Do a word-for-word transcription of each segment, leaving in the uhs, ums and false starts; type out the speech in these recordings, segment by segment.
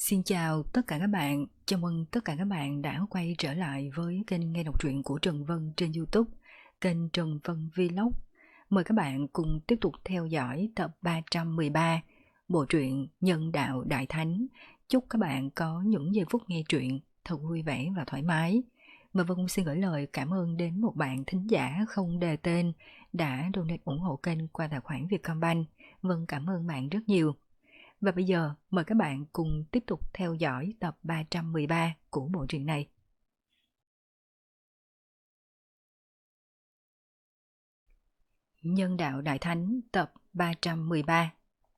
Xin chào tất cả các bạn, chào mừng tất cả các bạn đã quay trở lại với kênh nghe đọc truyện của Trần Vân trên YouTube, kênh Trần Vân Vlog. Mời các bạn cùng tiếp tục theo dõi tập ba trăm mười ba, bộ truyện Nhân Đạo Đại Thánh. Chúc các bạn có những giây phút nghe truyện thật vui vẻ và thoải mái. Và Vân cũng xin gửi lời cảm ơn đến một bạn thính giả không đề tên đã donate ủng hộ kênh qua tài khoản Vietcombank. Vân cảm ơn bạn rất nhiều. Và bây giờ mời các bạn cùng tiếp tục theo dõi tập ba trăm mười ba của bộ truyện này. Nhân Đạo Đại Thánh tập ba trăm mười ba.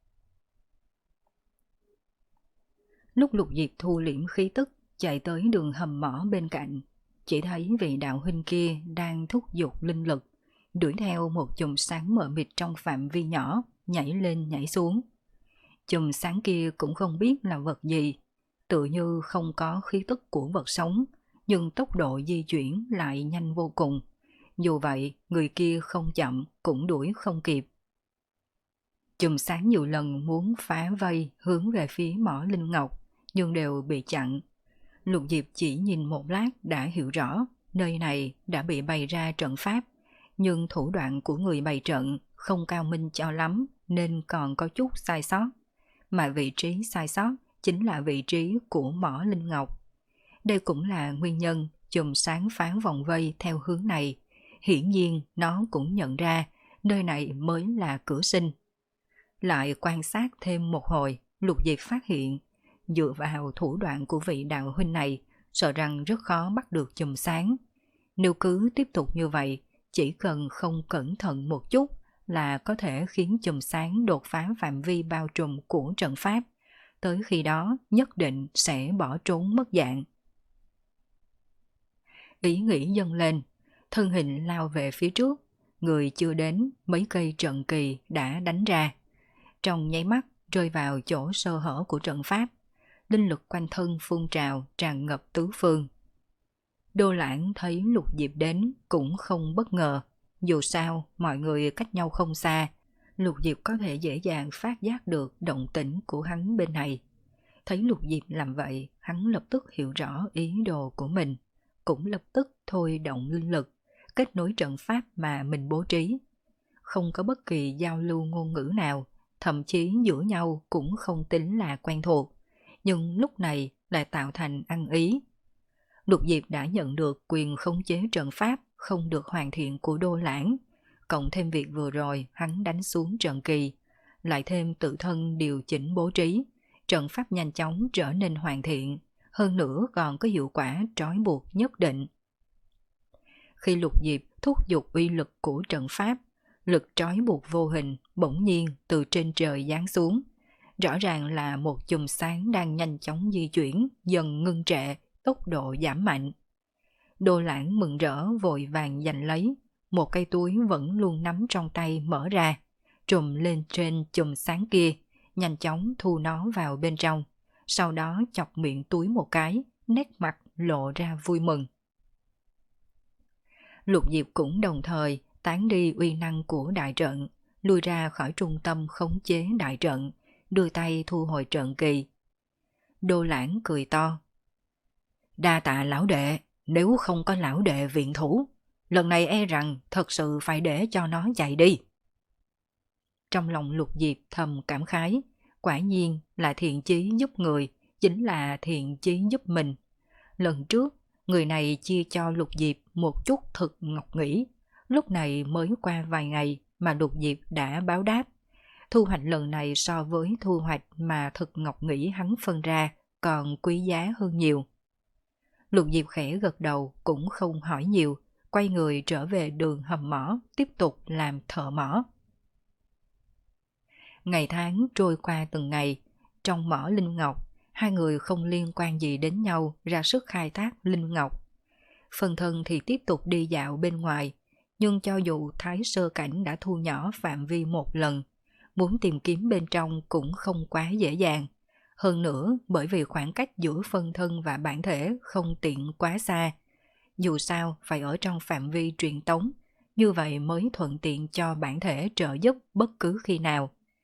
Lúc Lục Diệp thu liễm khí tức chạy tới đường hầm mỏ bên cạnh, chỉ thấy vị đạo huynh kia đang thúc giục linh lực, đuổi theo một chùm sáng mờ mịt trong phạm vi nhỏ, nhảy lên nhảy xuống. Chùm sáng kia cũng không biết là vật gì, tự như không có khí tức của vật sống, nhưng tốc độ di chuyển lại nhanh vô cùng. Dù vậy, người kia không chậm cũng đuổi không kịp. Chùm sáng nhiều lần muốn phá vây hướng về phía mỏ linh ngọc, nhưng đều bị chặn. Lục Diệp chỉ nhìn một lát đã hiểu rõ, nơi này đã bị bày ra trận pháp, nhưng thủ đoạn của người bày trận không cao minh cho lắm nên còn có chút sai sót. Mà vị trí sai sót chính là vị trí của mỏ linh ngọc. Đây cũng là nguyên nhân chùm sáng phá vòng vây theo hướng này. Hiển nhiên nó cũng nhận ra nơi này mới là cửa sinh. Lại quan sát thêm một hồi, Lục Diệp phát hiện dựa vào thủ đoạn của vị đạo huynh này, sợ rằng rất khó bắt được chùm sáng. Nếu cứ tiếp tục như vậy, chỉ cần không cẩn thận một chút là có thể khiến chùm sáng đột phá phạm vi bao trùm của trận pháp. Tới khi đó nhất định sẽ bỏ trốn mất dạng. Ý nghĩ dâng lên, thân hình lao về phía trước, người chưa đến mấy cây trận kỳ đã đánh ra. Trong nháy mắt rơi vào chỗ sơ hở của trận pháp, linh lực quanh thân phun trào tràn ngập tứ phương. Đô Lãng thấy Lục Diệp đến cũng không bất ngờ. Dù sao, mọi người cách nhau không xa, Lục Diệp có thể dễ dàng phát giác được động tĩnh của hắn bên này. Thấy Lục Diệp làm vậy, hắn lập tức hiểu rõ ý đồ của mình, cũng lập tức thôi động linh lực, kết nối trận pháp mà mình bố trí. Không có bất kỳ giao lưu ngôn ngữ nào, thậm chí giữa nhau cũng không tính là quen thuộc, nhưng lúc này lại tạo thành ăn ý. Lục Diệp đã nhận được quyền khống chế trận pháp không được hoàn thiện của Đô Lãng, cộng thêm việc vừa rồi hắn đánh xuống trận kỳ, lại thêm tự thân điều chỉnh bố trí, trận pháp nhanh chóng trở nên hoàn thiện, hơn nữa còn có hiệu quả trói buộc nhất định. Khi Lục Diệp thúc giục uy lực của trận pháp, lực trói buộc vô hình bỗng nhiên từ trên trời giáng xuống, rõ ràng là một chùm sáng đang nhanh chóng di chuyển, dần ngưng trệ, tốc độ giảm mạnh. Đô Lãng mừng rỡ vội vàng giành lấy, một cây túi vẫn luôn nắm trong tay mở ra, trùm lên trên chùm sáng kia, nhanh chóng thu nó vào bên trong, sau đó chọc miệng túi một cái, nét mặt lộ ra vui mừng. Lục Diệp cũng đồng thời tán đi uy năng của đại trận, lui ra khỏi trung tâm khống chế đại trận, đưa tay thu hồi trận kỳ. Đô Lãng cười to. Đa tạ lão đệ, nếu không có lão đệ viện thủ, lần này e rằng thật sự phải để cho nó chạy đi. Trong lòng Lục Diệp thầm cảm khái, quả nhiên là thiện chí giúp người, chính là thiện chí giúp mình. Lần trước, người này chia cho Lục Diệp một chút thực ngọc nghỉ, lúc này mới qua vài ngày mà Lục Diệp đã báo đáp. Thu hoạch lần này so với thu hoạch mà thực ngọc nghỉ hắn phân ra còn quý giá hơn nhiều. Lục Diệp khẽ gật đầu cũng không hỏi nhiều, quay người trở về đường hầm mỏ, tiếp tục làm thợ mỏ. Ngày tháng trôi qua từng ngày, trong mỏ linh ngọc, hai người không liên quan gì đến nhau ra sức khai thác linh ngọc. Phần thân thì tiếp tục đi dạo bên ngoài, nhưng cho dù Thái Sơ Cảnh đã thu nhỏ phạm vi một lần, muốn tìm kiếm bên trong cũng không quá dễ dàng. Hơn nữa, bởi vì khoảng cách giữa phân thân và bản thể không tiện quá xa. Dù sao, phải ở trong phạm vi truyền tống, như vậy mới thuận tiện cho bản thể trợ giúp bất cứ khi nào.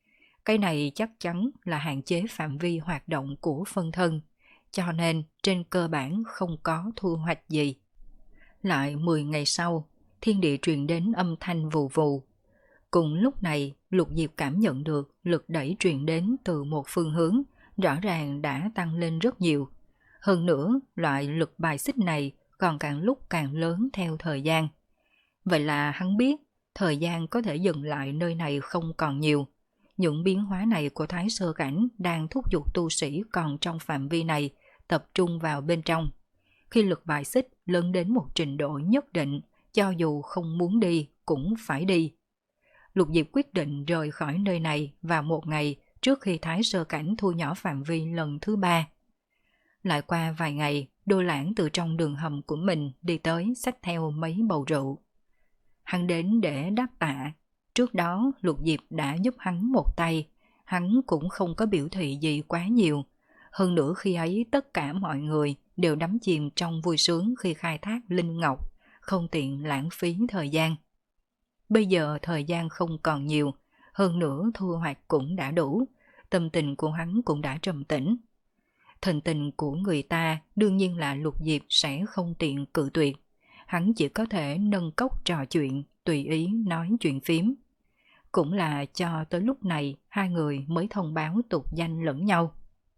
Cái này chắc chắn là hạn chế phạm vi hoạt động của phân thân, cho nên trên cơ bản không có thu hoạch gì. Lại mười ngày sau, thiên địa truyền đến âm thanh vù vù. Cùng lúc này, Lục Diệp cảm nhận được lực đẩy truyền đến từ một phương hướng, rõ ràng đã tăng lên rất nhiều. Hơn nữa, loại lực bài xích này còn càng lúc càng lớn theo thời gian. Vậy là hắn biết, thời gian có thể dừng lại nơi này không còn nhiều. Những biến hóa này của Thái Sơ Cảnh đang thúc giục tu sĩ còn trong phạm vi này tập trung vào bên trong. Khi lực bài xích lớn đến một trình độ nhất định, cho dù không muốn đi cũng phải đi. Lục Diệp quyết định rời khỏi nơi này vào một ngày trước khi Thái Sơ Cảnh thu nhỏ phạm vi lần thứ ba. Lại qua vài ngày, Đô Lãng từ trong đường hầm của mình đi tới xách theo mấy bầu rượu. Hắn đến để đáp tạ. Trước đó Lục Diệp đã giúp hắn một tay, hắn cũng không có biểu thị gì quá nhiều. Hơn nữa khi ấy tất cả mọi người đều đắm chìm trong vui sướng khi khai thác linh ngọc, không tiện lãng phí thời gian. Bây giờ thời gian không còn nhiều, hơn nữa thu hoạch cũng đã đủ, tâm tình của hắn cũng đã trầm tĩnh. Thần tình của người ta đương nhiên là Lục Diệp sẽ không tiện cự tuyệt. Hắn chỉ có thể nâng cốc trò chuyện, tùy ý nói chuyện phím. Cũng là cho tới lúc này hai người mới thông báo tục danh lẫn nhau.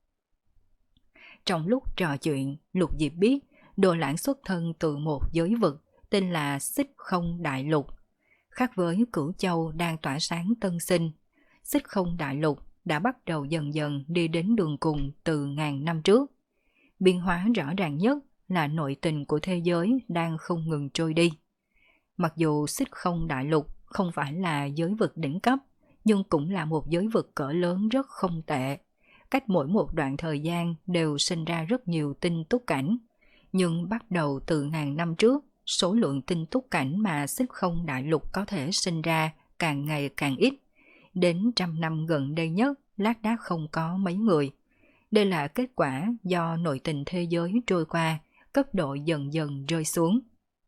Trong lúc trò chuyện, Lục Diệp biết Đồ Lãng xuất thân từ một giới vực tên là Xích Không Đại Lục. Khác với Cửu Châu đang tỏa sáng tân sinh, Xích Không Đại Lục đã bắt đầu dần dần đi đến đường cùng từ ngàn năm trước. Biến hóa rõ ràng nhất là nội tình của thế giới đang không ngừng trôi đi. Mặc dù Xích Không Đại Lục không phải là giới vực đỉnh cấp, nhưng cũng là một giới vực cỡ lớn rất không tệ. Cách mỗi một đoạn thời gian đều sinh ra rất nhiều tinh túc cảnh. Nhưng bắt đầu từ ngàn năm trước, số lượng tinh túc cảnh mà Xích Không Đại Lục có thể sinh ra càng ngày càng ít. Đến trăm năm gần đây nhất, lác đác không có mấy người. Đây là kết quả do nội tình thế giới trôi qua, cấp độ dần dần rơi xuống.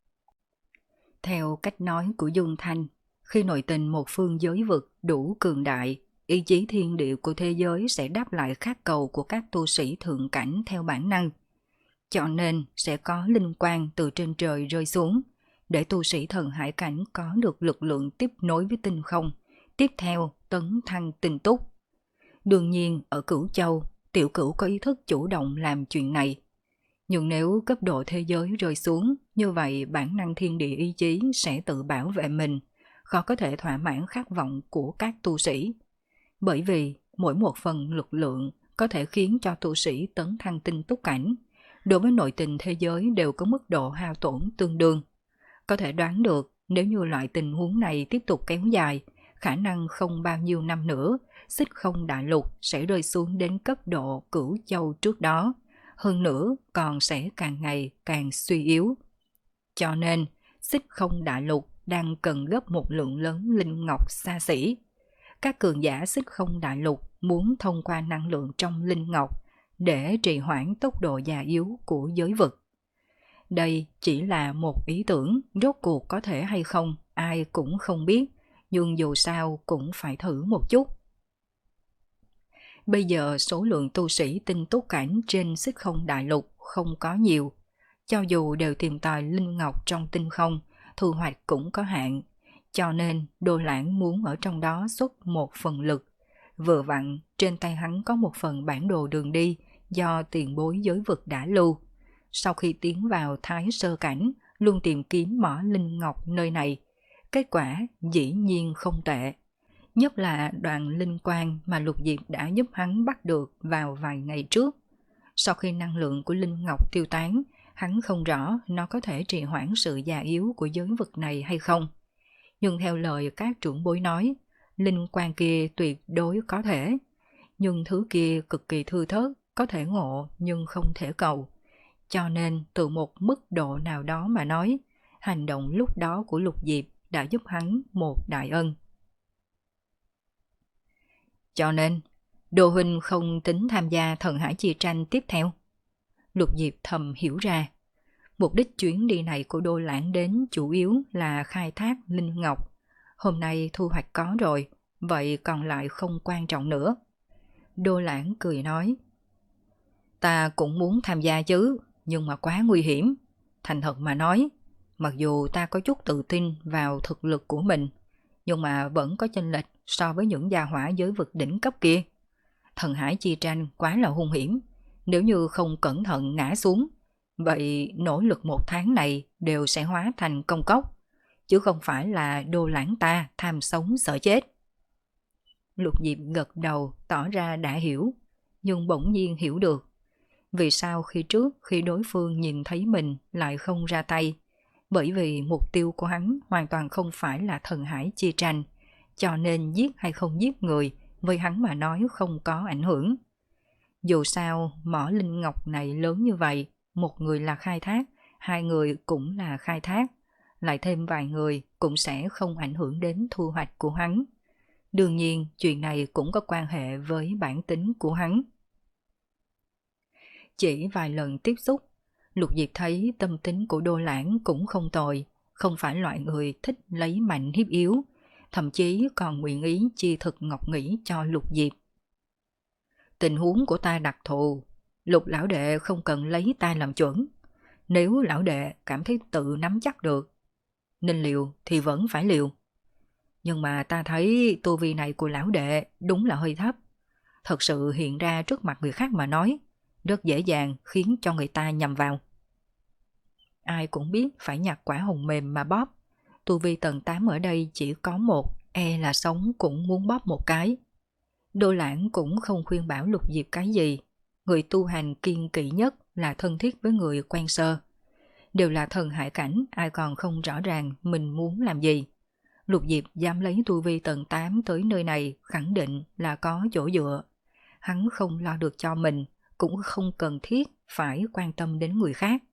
Theo cách nói của Dung Thanh, khi nội tình một phương giới vực đủ cường đại, ý chí thiên địa của thế giới sẽ đáp lại khát cầu của các tu sĩ thượng cảnh theo bản năng. Cho nên sẽ có linh quang từ trên trời rơi xuống, để tu sĩ thần hải cảnh có được lực lượng tiếp nối với tinh không, tiếp theo tấn thăng tinh túc. Đương nhiên ở Cửu Châu, Tiểu Cửu có ý thức chủ động làm chuyện này. Nhưng nếu cấp độ thế giới rơi xuống, như vậy bản năng thiên địa ý chí sẽ tự bảo vệ mình, khó có thể thỏa mãn khát vọng của các tu sĩ. Bởi vì mỗi một phần lực lượng có thể khiến cho tu sĩ tấn thăng tinh túc cảnh, đối với nội tình thế giới đều có mức độ hao tổn tương đương. Có thể đoán được nếu như loại tình huống này tiếp tục kéo dài, khả năng không bao nhiêu năm nữa, Xích Không Đại Lục sẽ rơi xuống đến cấp độ Cửu Châu trước đó, hơn nữa còn sẽ càng ngày càng suy yếu. Cho nên, Xích Không Đại Lục đang cần gấp một lượng lớn linh ngọc xa xỉ. Các cường giả Xích Không Đại Lục muốn thông qua năng lượng trong linh ngọc để trì hoãn tốc độ già yếu của giới vực. Đây chỉ là một ý tưởng, rốt cuộc có thể hay không, ai cũng không biết, nhưng dù sao cũng phải thử một chút. Bây giờ số lượng tu sĩ tinh túc cảnh trên Xích Không Đại Lục không có nhiều. Cho dù đều tìm tòi linh ngọc trong tinh không, thu hoạch cũng có hạn. Cho nên Đồ Lãng muốn ở trong đó xuất một phần lực. Vừa vặn trên tay hắn có một phần bản đồ đường đi do tiền bối giới vực đã lưu. Sau khi tiến vào Thái Sơ Cảnh, luôn tìm kiếm mỏ linh ngọc nơi này. Kết quả dĩ nhiên không tệ. Nhất là đoạn linh quang mà Lục Diệp đã giúp hắn bắt được vào vài ngày trước. Sau khi năng lượng của linh ngọc tiêu tán, hắn không rõ nó có thể trì hoãn sự già yếu của giới vực này hay không. Nhưng theo lời các trưởng bối nói, linh quang kia tuyệt đối có thể. Nhưng thứ kia cực kỳ thư thớt, có thể ngộ nhưng không thể cầu. Cho nên từ một mức độ nào đó mà nói, hành động lúc đó của Lục Diệp đã giúp hắn một đại ân. Cho nên, Đồ huynh không tính tham gia thần hải chi tranh tiếp theo. Lục Diệp thầm hiểu ra. Mục đích chuyến đi này của Đô Lãng đến chủ yếu là khai thác linh ngọc. Hôm nay thu hoạch có rồi, vậy còn lại không quan trọng nữa. Đô Lãng cười nói, ta cũng muốn tham gia chứ, nhưng mà quá nguy hiểm. Thành thật mà nói, mặc dù ta có chút tự tin vào thực lực của mình, nhưng mà vẫn có chênh lệch so với những gia hỏa giới vực đỉnh cấp kia. Thần hải chi tranh quá là hung hiểm, nếu như không cẩn thận ngã xuống, vậy nỗ lực một tháng này đều sẽ hóa thành công cốc, chứ không phải là Đô Lãng ta tham sống sợ chết. Lục Diệp gật đầu tỏ ra đã hiểu, nhưng bỗng nhiên hiểu được. Vì sao khi trước khi đối phương nhìn thấy mình lại không ra tay? Bởi vì mục tiêu của hắn hoàn toàn không phải là thần hải chi tranh, cho nên giết hay không giết người với hắn mà nói không có ảnh hưởng. Dù sao mỏ linh ngọc này lớn như vậy, một người là khai thác, hai người cũng là khai thác, lại thêm vài người cũng sẽ không ảnh hưởng đến thu hoạch của hắn. Đương nhiên chuyện này cũng có quan hệ với bản tính của hắn. Chỉ vài lần tiếp xúc, Lục Diệp thấy tâm tính của Đô Lãng cũng không tồi, không phải loại người thích lấy mạnh hiếp yếu, thậm chí còn nguyện ý chi thực ngọc nghĩ cho Lục Diệp. Tình huống của ta đặc thù, Lục lão đệ không cần lấy ta làm chuẩn. Nếu lão đệ cảm thấy tự nắm chắc được, nên liều thì vẫn phải liều. Nhưng mà ta thấy tu vi này của lão đệ đúng là hơi thấp. Thật sự hiện ra trước mặt người khác mà nói, rất dễ dàng khiến cho người ta nhầm vào. Ai cũng biết phải nhặt quả hồng mềm mà bóp. Tu vi tầng tám ở đây chỉ có một, e là sống cũng muốn bóp một cái. Đô Lãng cũng không khuyên bảo Lục Diệp cái gì. Người tu hành kiên kỵ nhất là thân thiết với người quen sơ. Đều là thần hải cảnh, ai còn không rõ ràng mình muốn làm gì. Lục Diệp dám lấy tu vi tầng tám tới nơi này khẳng định là có chỗ dựa. Hắn không lo được cho mình, cũng không cần thiết phải quan tâm đến người khác.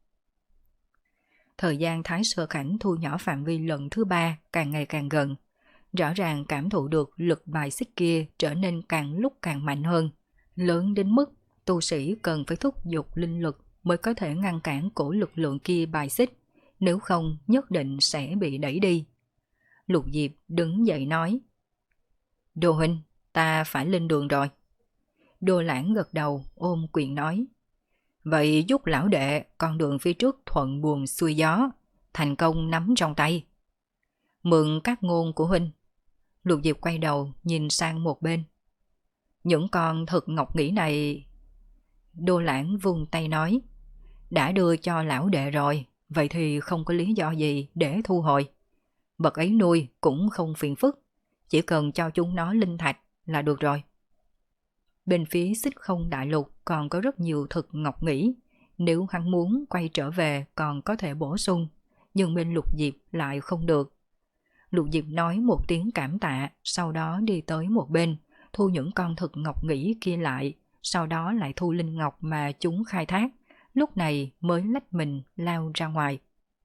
Thời gian Thái Sơ Cảnh thu nhỏ phạm vi lần thứ ba càng ngày càng gần. Rõ ràng cảm thụ được lực bài xích kia trở nên càng lúc càng mạnh hơn, lớn đến mức tu sĩ cần phải thúc giục linh lực mới có thể ngăn cản cổ lực lượng kia bài xích, nếu không nhất định sẽ bị đẩy đi. Lục Diệp đứng dậy nói, Đô huynh, ta phải lên đường rồi. Đô Lãng gật đầu ôm quyền nói, vậy giúp lão đệ con đường phía trước thuận buồm xuôi gió, thành công nắm trong tay. Mượn các ngôn của huynh. Lục Diệp quay đầu nhìn sang một bên. Những con thực ngọc nghĩ này... Đô Lãng vung tay nói, đã đưa cho lão đệ rồi, vậy thì không có lý do gì để thu hồi. Vật ấy nuôi cũng không phiền phức, chỉ cần cho chúng nó linh thạch là được rồi. Bên phía Xích Không Đại Lục còn có rất nhiều thực ngọc nghĩ, nếu hắn muốn quay trở về còn có thể bổ sung, nhưng bên Lục Diệp lại không được. Lục Diệp nói một tiếng cảm tạ, sau đó đi tới một bên, thu những con thực ngọc nghĩ kia lại, sau đó lại thu linh ngọc mà chúng khai thác, lúc này mới lách mình lao ra ngoài.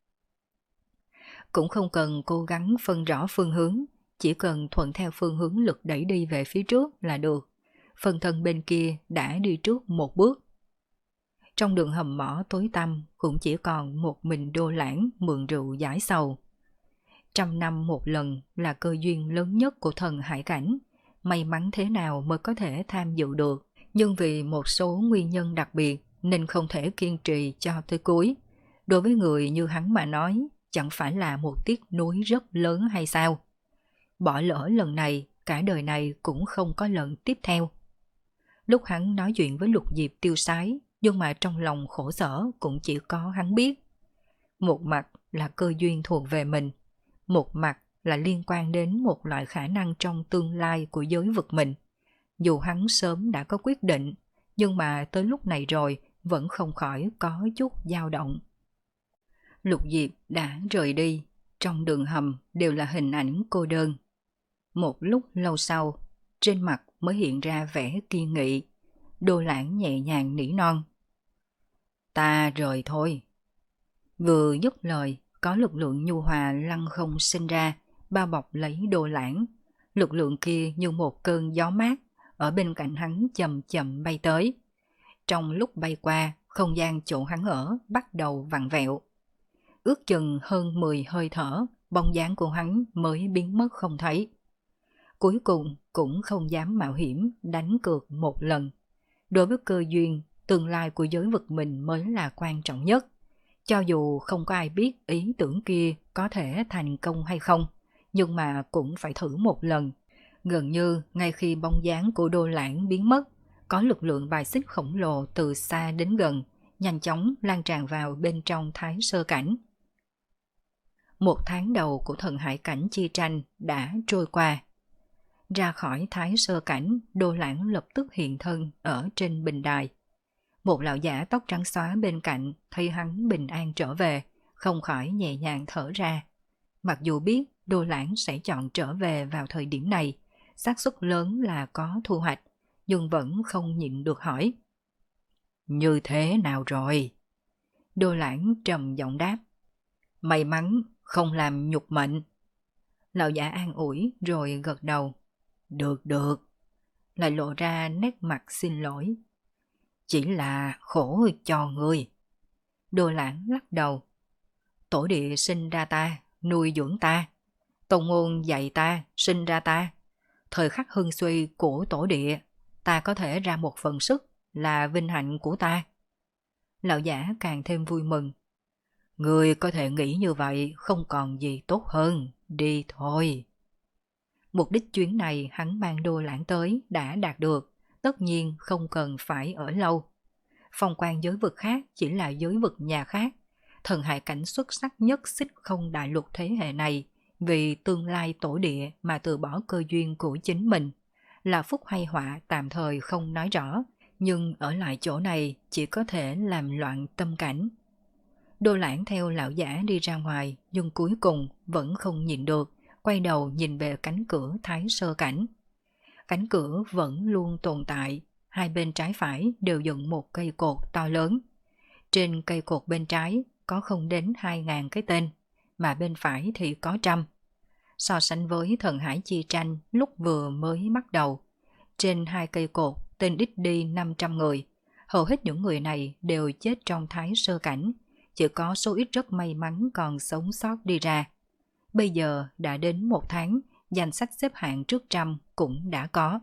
Cũng không cần cố gắng phân rõ phương hướng, chỉ cần thuận theo phương hướng lực đẩy đi về phía trước là được. Phần thân bên kia đã đi trước một bước. Trong đường hầm mỏ tối tăm cũng chỉ còn một mình Đô Lãng mượn rượu giải sầu. Trăm năm một lần là cơ duyên lớn nhất của thần hải cảnh, may mắn thế nào mới có thể tham dự được, nhưng vì một số nguyên nhân đặc biệt nên không thể kiên trì cho tới cuối. Đối với người như hắn mà nói, chẳng phải là một tiếc nuối rất lớn hay sao? Bỏ lỡ lần này, cả đời này cũng không có lần tiếp theo. Lúc hắn nói chuyện với Lục Diệp tiêu sái, nhưng mà trong lòng khổ sở cũng chỉ có hắn biết. Một mặt là cơ duyên thuộc về mình, một mặt là liên quan đến một loại khả năng trong tương lai của giới vực mình. Dù hắn sớm đã có quyết định, nhưng mà tới lúc này rồi vẫn không khỏi có chút dao động. Lục Diệp đã rời đi, trong đường hầm đều là hình ảnh cô đơn. Một lúc lâu sau, trên mặt mới hiện ra vẻ kiên nghị. Đô Lãng nhẹ nhàng nỉ non, ta rời thôi. Vừa dứt lời, có lực lượng nhu hòa lăng không sinh ra, bao bọc lấy Đô Lãng. Lực lượng kia như một cơn gió mát, ở bên cạnh hắn chậm chậm bay tới. Trong lúc bay qua, không gian chỗ hắn ở bắt đầu vặn vẹo. Ước chừng hơn mười hơi thở, bóng dáng của hắn mới biến mất không thấy. cuối cùng cũng không dám mạo hiểm đánh cược một lần. Đối với cơ duyên, tương lai của giới vực mình mới là quan trọng nhất. Cho dù không có ai biết ý tưởng kia có thể thành công hay không, nhưng mà cũng phải thử một lần. Gần như ngay khi bóng dáng của Đô Lãng biến mất, có lực lượng bài xích khổng lồ từ xa đến gần, nhanh chóng lan tràn vào bên trong Thái Sơ Cảnh. Một tháng đầu của thần hải cảnh chi tranh đã trôi qua. Ra khỏi Thái Sơ Cảnh, Đô Lãng lập tức hiện thân ở trên bình đài. Một lão giả tóc trắng xóa bên cạnh thấy hắn bình an trở về, không khỏi nhẹ nhàng thở ra. Mặc dù biết Đô Lãng sẽ chọn trở về vào thời điểm này, xác suất lớn là có thu hoạch, nhưng vẫn không nhịn được hỏi. Như thế nào rồi? Đô Lãng trầm giọng đáp. May mắn không làm nhục mệnh. Lão giả an ủi rồi gật đầu. Được được. Lại lộ ra nét mặt xin lỗi. Chỉ là khổ cho người. Đô Lãng lắc đầu. Tổ địa sinh ra ta, nuôi dưỡng ta. Tông môn dạy ta, sinh ra ta. Thời khắc hưng suy của tổ địa, ta có thể ra một phần sức là vinh hạnh của ta. Lão giả càng thêm vui mừng. Người có thể nghĩ như vậy không còn gì tốt hơn, đi thôi. Mục đích chuyến này hắn mang Đô Lãng tới đã đạt được, tất nhiên không cần phải ở lâu. Phong quan giới vực khác chỉ là giới vực nhà khác. Thần hải cảnh xuất sắc nhất xích không đại lục thế hệ này vì tương lai tổ địa mà từ bỏ cơ duyên của chính mình. Là phúc hay họa tạm thời không nói rõ, nhưng ở lại chỗ này chỉ có thể làm loạn tâm cảnh. Đô Lãng theo lão giả đi ra ngoài, nhưng cuối cùng vẫn không nhìn được, quay đầu nhìn về cánh cửa Thái Sơ Cảnh. Cánh cửa vẫn luôn tồn tại, hai bên trái phải đều dựng một cây cột to lớn. Trên cây cột bên trái có không đến hai ngàn cái tên, mà bên phải thì có trăm. So sánh với thần hải chi tranh lúc vừa mới bắt đầu, trên hai cây cột tên ít đi năm trăm người. Hầu hết những người này đều chết trong Thái Sơ Cảnh, chỉ có số ít rất may mắn còn sống sót đi ra. Bây giờ đã đến một tháng, danh sách xếp hạng trước trăm cũng đã có.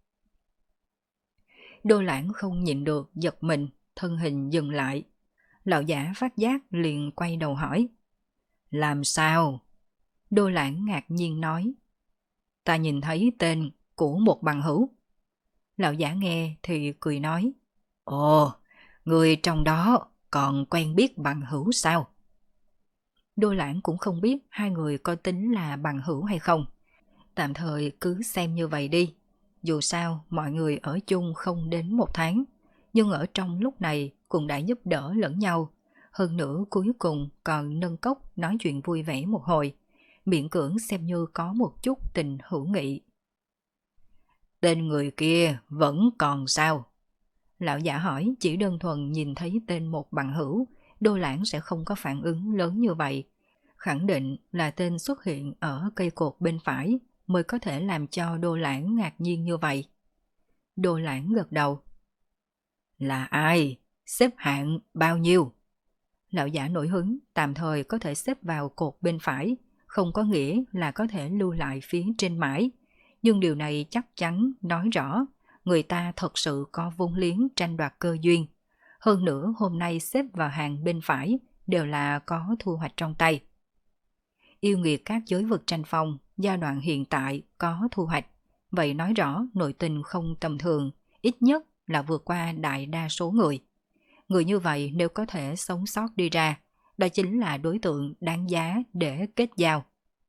Đô Lãng không nhịn được giật mình, thân hình dừng lại. Lão giả phát giác liền quay đầu hỏi. Làm sao? Đô Lãng ngạc nhiên nói. Ta nhìn thấy tên của một bằng hữu. Lão giả nghe thì cười nói. Ồ, người trong đó còn quen biết bằng hữu sao? Đô Lãng cũng không biết hai người có tính là bằng hữu hay không. Tạm thời cứ xem như vậy đi. Dù sao mọi người ở chung không đến một tháng, nhưng ở trong lúc này cũng đã giúp đỡ lẫn nhau. Hơn nữa cuối cùng còn nâng cốc nói chuyện vui vẻ một hồi, miễn cưỡng xem như có một chút tình hữu nghị. Tên người kia vẫn còn sao? Lão giả hỏi. Chỉ đơn thuần nhìn thấy tên một bằng hữu, Đô Lãng sẽ không có phản ứng lớn như vậy. Khẳng định là tên xuất hiện ở cây cột bên phải mới có thể làm cho Đô Lãng ngạc nhiên như vậy. Đô Lãng gật đầu. Là ai? Xếp hạng bao nhiêu? Lão giả nổi hứng, tạm thời có thể xếp vào cột bên phải, không có nghĩa là có thể lưu lại phía trên mãi. Nhưng điều này chắc chắn nói rõ người ta thật sự có vốn liếng tranh đoạt cơ duyên. Hơn nữa hôm nay xếp vào hàng bên phải đều là có thu hoạch trong tay. Yêu nghiệt các giới vực tranh phong giai đoạn hiện tại có thu hoạch, vậy nói rõ nội tình không tầm thường, ít nhất là vượt qua đại đa số người. Người như vậy nếu có thể sống sót đi ra, đó chính là đối tượng đáng giá để kết giao.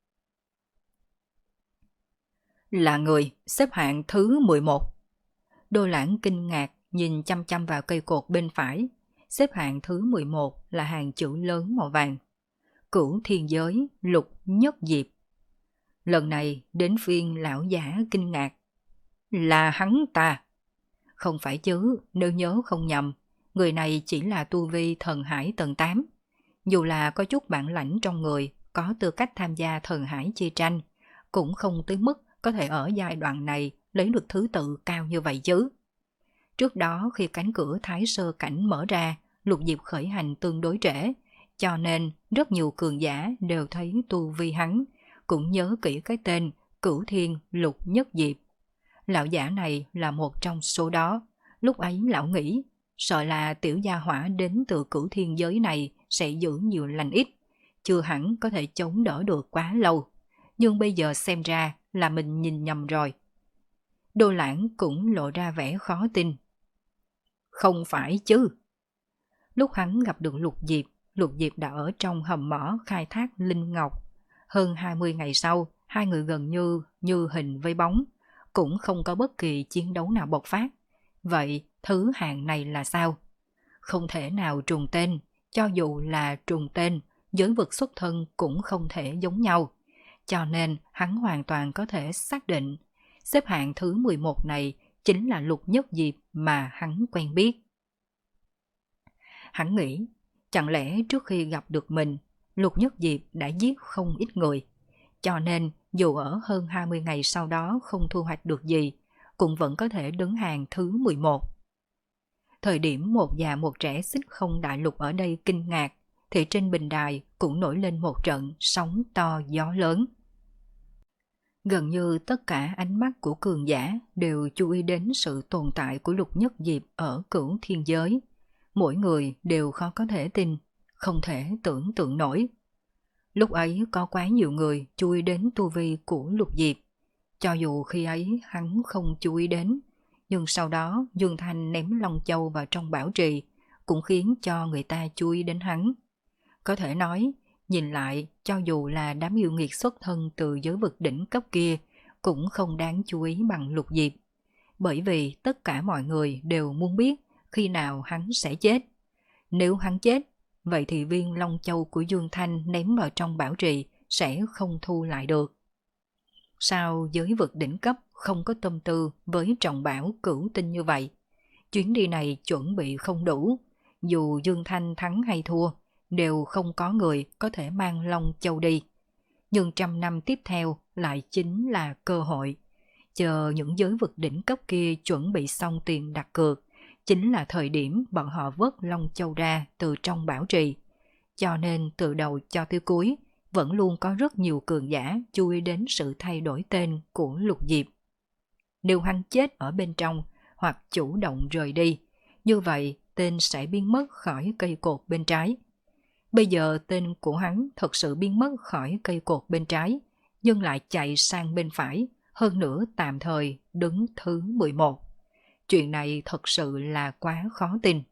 Là người xếp hạng thứ mười một. Đô Lãng kinh ngạc nhìn chăm chăm vào cây cột bên phải. Xếp hạng thứ mười một là hàng chữ lớn màu vàng. Cửu thiên giới lục nhất diệp. Lần này đến phiên lão giả kinh ngạc. Là hắn ta. Không phải chứ, nếu nhớ không nhầm, người này chỉ là tu vi thần hải tầng tám. Dù là có chút bản lãnh trong người, có tư cách tham gia thần hải chi tranh, cũng không tới mức có thể ở giai đoạn này lấy được thứ tự cao như vậy chứ. Trước đó khi cánh cửa Thái Sơ Cảnh mở ra, Lục Diệp khởi hành tương đối trễ, cho nên rất nhiều cường giả đều thấy tu vi hắn, cũng nhớ kỹ cái tên Cửu Thiên Lục Nhất Diệp. Lão giả này là một trong số đó. Lúc ấy lão nghĩ, sợ là tiểu gia hỏa đến từ Cửu Thiên giới này sẽ giữ nhiều lành ít, chưa hẳn có thể chống đỡ được quá lâu. Nhưng bây giờ xem ra là mình nhìn nhầm rồi. Đô Lãng cũng lộ ra vẻ khó tin. Không phải chứ. Lúc hắn gặp được Lục Diệp, Lục Diệp đã ở trong hầm mỏ khai thác linh ngọc. Hơn hai mươi ngày sau, hai người gần như như hình với bóng, cũng không có bất kỳ chiến đấu nào bộc phát. Vậy thứ hạng này là sao? Không thể nào trùng tên, cho dù là trùng tên, giới vực xuất thân cũng không thể giống nhau. Cho nên hắn hoàn toàn có thể xác định, xếp hạng thứ mười một này chính là Lục Nhất Diệp mà hắn quen biết. Hắn nghĩ, chẳng lẽ trước khi gặp được mình, Lục Nhất Diệp đã giết không ít người. Cho nên dù ở hơn hai mươi ngày sau đó không thu hoạch được gì, cũng vẫn có thể đứng hàng thứ mười một. Thời điểm một già một trẻ xích không đại lục ở đây kinh ngạc, thì trên bình đài cũng nổi lên một trận sóng to gió lớn. Gần như tất cả ánh mắt của cường giả đều chú ý đến sự tồn tại của Lục Nhất Diệp ở Cửu Thiên giới. Mỗi người đều khó có thể tin, không thể tưởng tượng nổi. Lúc ấy có quá nhiều người chú ý đến tu vi của Lục Diệp. Cho dù khi ấy hắn không chú ý đến, nhưng sau đó Dương Thanh ném Long Châu vào trong bảo trì cũng khiến cho người ta chú ý đến hắn. Có thể nói, nhìn lại, cho dù là đám yêu nghiệt xuất thân từ giới vực đỉnh cấp kia, cũng không đáng chú ý bằng Lục Diệp. Bởi vì tất cả mọi người đều muốn biết khi nào hắn sẽ chết. Nếu hắn chết, vậy thì viên Long Châu của Dương Thanh ném vào trong bảo trì sẽ không thu lại được. Sao giới vực đỉnh cấp không có tâm tư với trọng bảo cửu tinh như vậy? Chuyến đi này chuẩn bị không đủ, dù Dương Thanh thắng hay thua, đều không có người có thể mang Long Châu đi. Nhưng trăm năm tiếp theo lại chính là cơ hội. Chờ những giới vực đỉnh cấp kia chuẩn bị xong tiền đặt cược, chính là thời điểm bọn họ vớt Long Châu ra từ trong bảo trì. Cho nên từ đầu cho tới cuối, vẫn luôn có rất nhiều cường giả chú ý đến sự thay đổi tên của Lục Diệp. Nếu hắn chết ở bên trong hoặc chủ động rời đi, như vậy tên sẽ biến mất khỏi cây cột bên trái. Bây giờ tên của hắn thật sự biến mất khỏi cây cột bên trái, nhưng lại chạy sang bên phải, hơn nữa tạm thời đứng thứ mười một. Chuyện này thật sự là quá khó tin.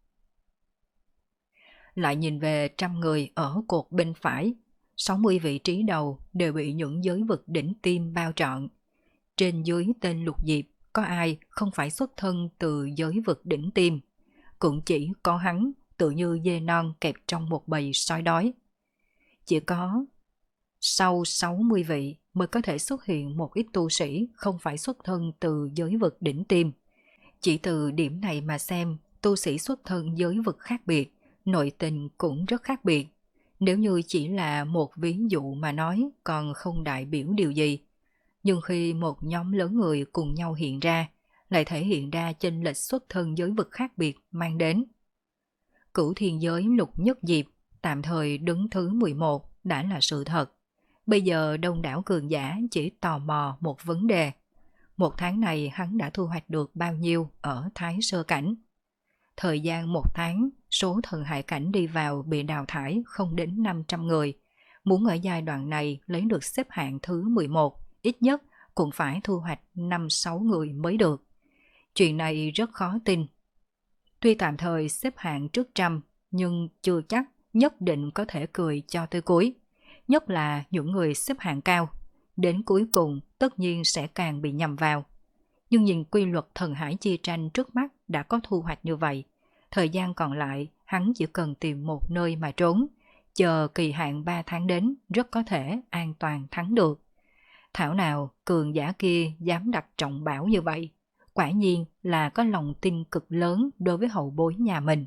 Lại nhìn về trăm người ở cột bên phải, sáu mươi vị trí đầu đều bị những giới vực đỉnh tim bao trọn. Trên dưới tên Lục Diệp, có ai không phải xuất thân từ giới vực đỉnh tim. Cũng chỉ có hắn tự như dê non kẹp trong một bầy sói đói. Chỉ có sau sáu mươi vị mới có thể xuất hiện một ít tu sĩ không phải xuất thân từ giới vực đỉnh tim. Chỉ từ điểm này mà xem, tu sĩ xuất thân giới vực khác biệt, nội tình cũng rất khác biệt. Nếu như chỉ là một ví dụ mà nói còn không đại biểu điều gì. Nhưng khi một nhóm lớn người cùng nhau hiện ra, lại thể hiện ra chênh lệch xuất thân giới vực khác biệt mang đến. Cửu Thiên giới Lục Nhất Diệp tạm thời đứng thứ mười một đã là sự thật. Bây giờ đông đảo cường giả chỉ tò mò một vấn đề. Một tháng này hắn đã thu hoạch được bao nhiêu ở Thái Sơ Cảnh? Thời gian một tháng, số thần hải cảnh đi vào bị đào thải không đến năm trăm người. Muốn ở giai đoạn này lấy được xếp hạng thứ mười một, ít nhất cũng phải thu hoạch năm sáu người mới được. Chuyện này rất khó tin. Tuy tạm thời xếp hạng trước trăm, nhưng chưa chắc nhất định có thể cười cho tới cuối. Nhất là những người xếp hạng cao. Đến cuối cùng tất nhiên sẽ càng bị nhầm vào. Nhưng nhìn quy luật thần hải chia tranh trước mắt đã có thu hoạch như vậy. Thời gian còn lại hắn chỉ cần tìm một nơi mà trốn. Chờ kỳ hạn ba tháng đến rất có thể an toàn thắng được. Thảo nào cường giả kia dám đặt trọng bảo như vậy. Quả nhiên là có lòng tin cực lớn đối với hậu bối nhà mình.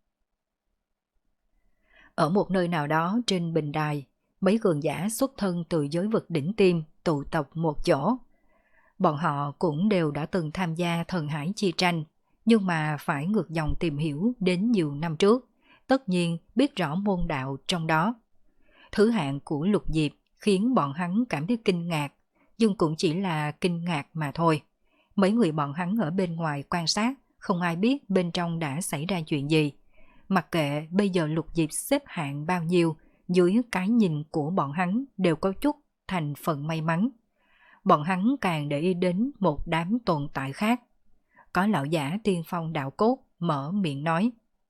Ở một nơi nào đó trên bình đài, mấy cường giả xuất thân từ giới vực đỉnh tim tụ tập một chỗ. Bọn họ cũng đều đã từng tham gia thần hải chi tranh, nhưng mà phải ngược dòng tìm hiểu đến nhiều năm trước, tất nhiên biết rõ môn đạo trong đó. Thứ hạng của Lục Diệp khiến bọn hắn cảm thấy kinh ngạc, nhưng cũng chỉ là kinh ngạc mà thôi. Mấy người bọn hắn ở bên ngoài quan sát, không ai biết bên trong đã xảy ra chuyện gì. Mặc kệ bây giờ Lục Diệp xếp hạng bao nhiêu, dưới cái nhìn của bọn hắn đều có chút thành phần may mắn. Bọn hắn càng để ý đến một đám tồn tại khác. Có lão giả tiên phong đạo cốt mở miệng nói.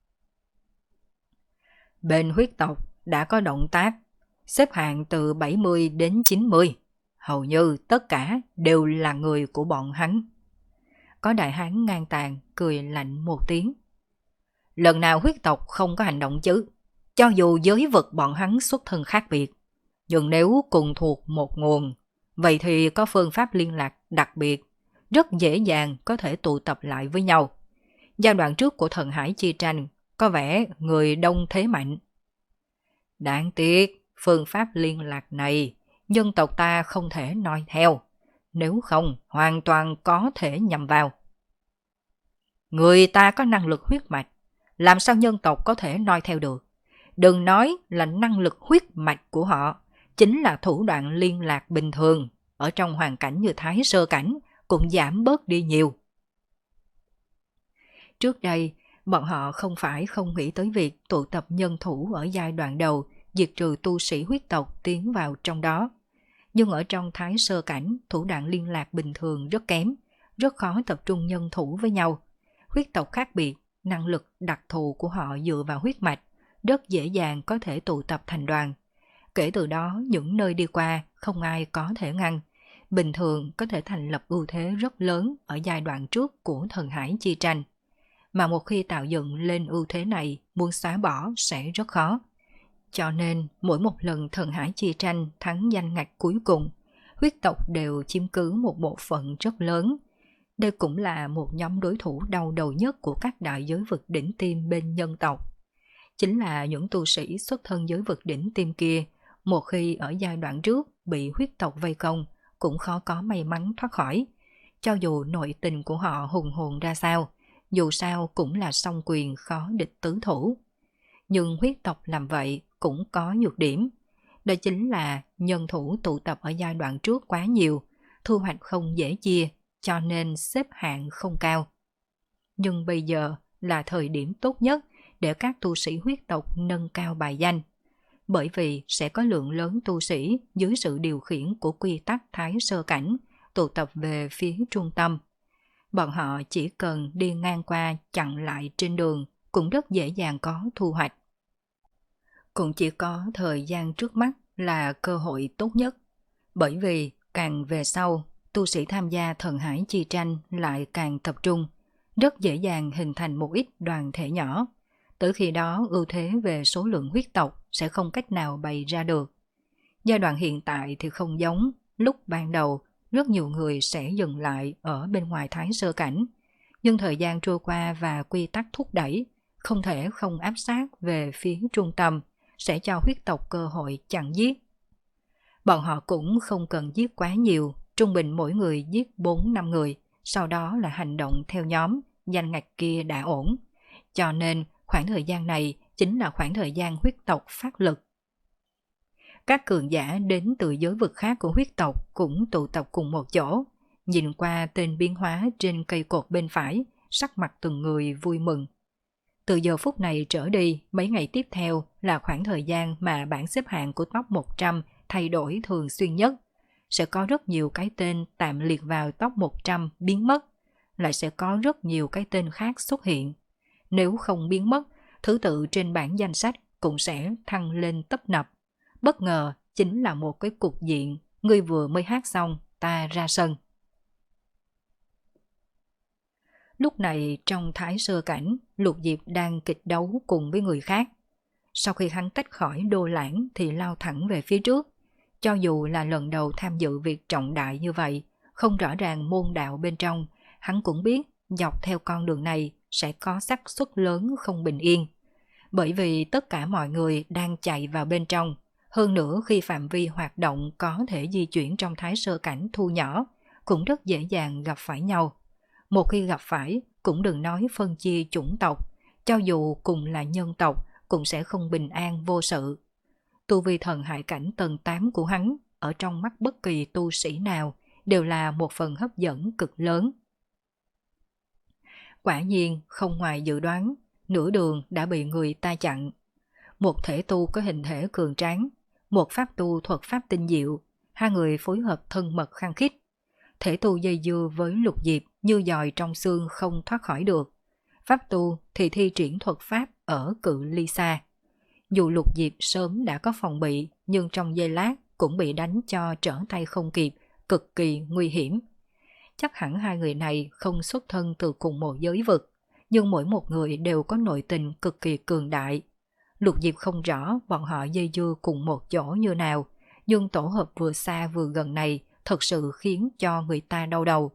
Bên huyết tộc đã có động tác, xếp hạng từ bảy mươi đến chín mươi. Hầu như tất cả đều là người của bọn hắn. Có đại hán ngang tàn cười lạnh một tiếng. Lần nào huyết tộc không có hành động chứ, cho dù giới vực bọn hắn xuất thân khác biệt, nhưng nếu cùng thuộc một nguồn, vậy thì có phương pháp liên lạc đặc biệt, rất dễ dàng có thể tụ tập lại với nhau. Giai đoạn trước của thần hải chi tranh có vẻ người đông thế mạnh. Đáng tiếc, phương pháp liên lạc này dân tộc ta không thể noi theo, nếu không hoàn toàn có thể nhầm vào. Người ta có năng lực huyết mạch, làm sao nhân tộc có thể noi theo được? Đừng nói là năng lực huyết mạch của họ, chính là thủ đoạn liên lạc bình thường, ở trong hoàn cảnh như Thái Sơ Cảnh cũng giảm bớt đi nhiều. Trước đây, bọn họ không phải không nghĩ tới việc tụ tập nhân thủ ở giai đoạn đầu, diệt trừ tu sĩ huyết tộc tiến vào trong đó. Nhưng ở trong Thái Sơ Cảnh, thủ đoạn liên lạc bình thường rất kém, rất khó tập trung nhân thủ với nhau. Huyết tộc khác biệt, năng lực đặc thù của họ dựa vào huyết mạch, rất dễ dàng có thể tụ tập thành đoàn. Kể từ đó, những nơi đi qua không ai có thể ngăn. Bình thường có thể thành lập ưu thế rất lớn ở giai đoạn trước của thần hải chi tranh. Mà một khi tạo dựng lên ưu thế này, muốn xóa bỏ sẽ rất khó. Cho nên, mỗi một lần thần hải chi tranh thắng danh ngạch cuối cùng, huyết tộc đều chiếm cứ một bộ phận rất lớn. Đây cũng là một nhóm đối thủ đau đầu nhất của các đại giới vực đỉnh tiêm bên nhân tộc. Chính là những tu sĩ xuất thân giới vực đỉnh tiêm kia, một khi ở giai đoạn trước bị huyết tộc vây công, cũng khó có may mắn thoát khỏi. Cho dù nội tình của họ hùng hồn ra sao, dù sao cũng là song quyền khó địch tứ thủ. Nhưng huyết tộc làm vậy cũng có nhược điểm. Đó chính là nhân thủ tụ tập ở giai đoạn trước quá nhiều, thu hoạch không dễ chia, cho nên xếp hạng không cao. Nhưng bây giờ là thời điểm tốt nhất để các tu sĩ huyết tộc nâng cao bài danh. Bởi vì sẽ có lượng lớn tu sĩ dưới sự điều khiển của quy tắc Thái Sơ Cảnh tụ tập về phía trung tâm. Bọn họ chỉ cần đi ngang qua chặn lại trên đường cũng rất dễ dàng có thu hoạch. Cũng chỉ có thời gian trước mắt là cơ hội tốt nhất. Bởi vì càng về sau, tu sĩ tham gia thần hải chi tranh lại càng tập trung, rất dễ dàng hình thành một ít đoàn thể nhỏ. Tới khi đó ưu thế về số lượng huyết tộc sẽ không cách nào bày ra được. Giai đoạn hiện tại thì không giống, lúc ban đầu rất nhiều người sẽ dừng lại ở bên ngoài Thái Sơ Cảnh. Nhưng thời gian trôi qua và quy tắc thúc đẩy, không thể không áp sát về phía trung tâm, sẽ cho huyết tộc cơ hội chặn giết. Bọn họ cũng không cần giết quá nhiều, trung bình mỗi người giết bốn năm người, sau đó là hành động theo nhóm, danh ngạch kia đã ổn. Cho nên khoảng thời gian này chính là khoảng thời gian huyết tộc phát lực. Các cường giả đến từ giới vực khác của huyết tộc cũng tụ tập cùng một chỗ, nhìn qua tên biến hóa trên cây cột bên phải, sắc mặt từng người vui mừng. Từ giờ phút này trở đi, mấy ngày tiếp theo là khoảng thời gian mà bảng xếp hạng của top một trăm thay đổi thường xuyên nhất. Sẽ có rất nhiều cái tên tạm liệt vào top một trăm biến mất, lại sẽ có rất nhiều cái tên khác xuất hiện. Nếu không biến mất, thứ tự trên bảng danh sách cũng sẽ thăng lên tấp nập. Bất ngờ chính là một cái cục diện, người vừa mới hát xong, ta ra sân. Lúc này trong Thái Sơ Cảnh, Lục Diệp đang kịch đấu cùng với người khác. Sau khi hắn tách khỏi Đô Lãng thì lao thẳng về phía trước. Cho dù là lần đầu tham dự việc trọng đại như vậy, không rõ ràng môn đạo bên trong, hắn cũng biết dọc theo con đường này sẽ có xác suất lớn không bình yên. Bởi vì tất cả mọi người đang chạy vào bên trong. Hơn nữa khi phạm vi hoạt động có thể di chuyển trong Thái Sơ Cảnh thu nhỏ, cũng rất dễ dàng gặp phải nhau. Một khi gặp phải, cũng đừng nói phân chia chủng tộc, cho dù cùng là nhân tộc cũng sẽ không bình an vô sự. Tu vi thần hải cảnh tầng tám của hắn ở trong mắt bất kỳ tu sĩ nào đều là một phần hấp dẫn cực lớn. Quả nhiên không ngoài dự đoán, nửa đường đã bị người ta chặn. Một thể tu có hình thể cường tráng, một pháp tu thuật pháp tinh diệu, hai người phối hợp thân mật khăng khít. Thể tu dây dưa với Lục Diệp như giòi trong xương không thoát khỏi được. Pháp tu thì thi triển thuật pháp ở cự ly xa. Dù Lục Diệp sớm đã có phòng bị, nhưng trong giây lát cũng bị đánh cho trở tay không kịp, cực kỳ nguy hiểm. Chắc hẳn hai người này không xuất thân từ cùng một giới vực, nhưng mỗi một người đều có nội tình cực kỳ cường đại. Lục Diệp không rõ bọn họ dây dưa cùng một chỗ như nào, nhưng tổ hợp vừa xa vừa gần này thật sự khiến cho người ta đau đầu.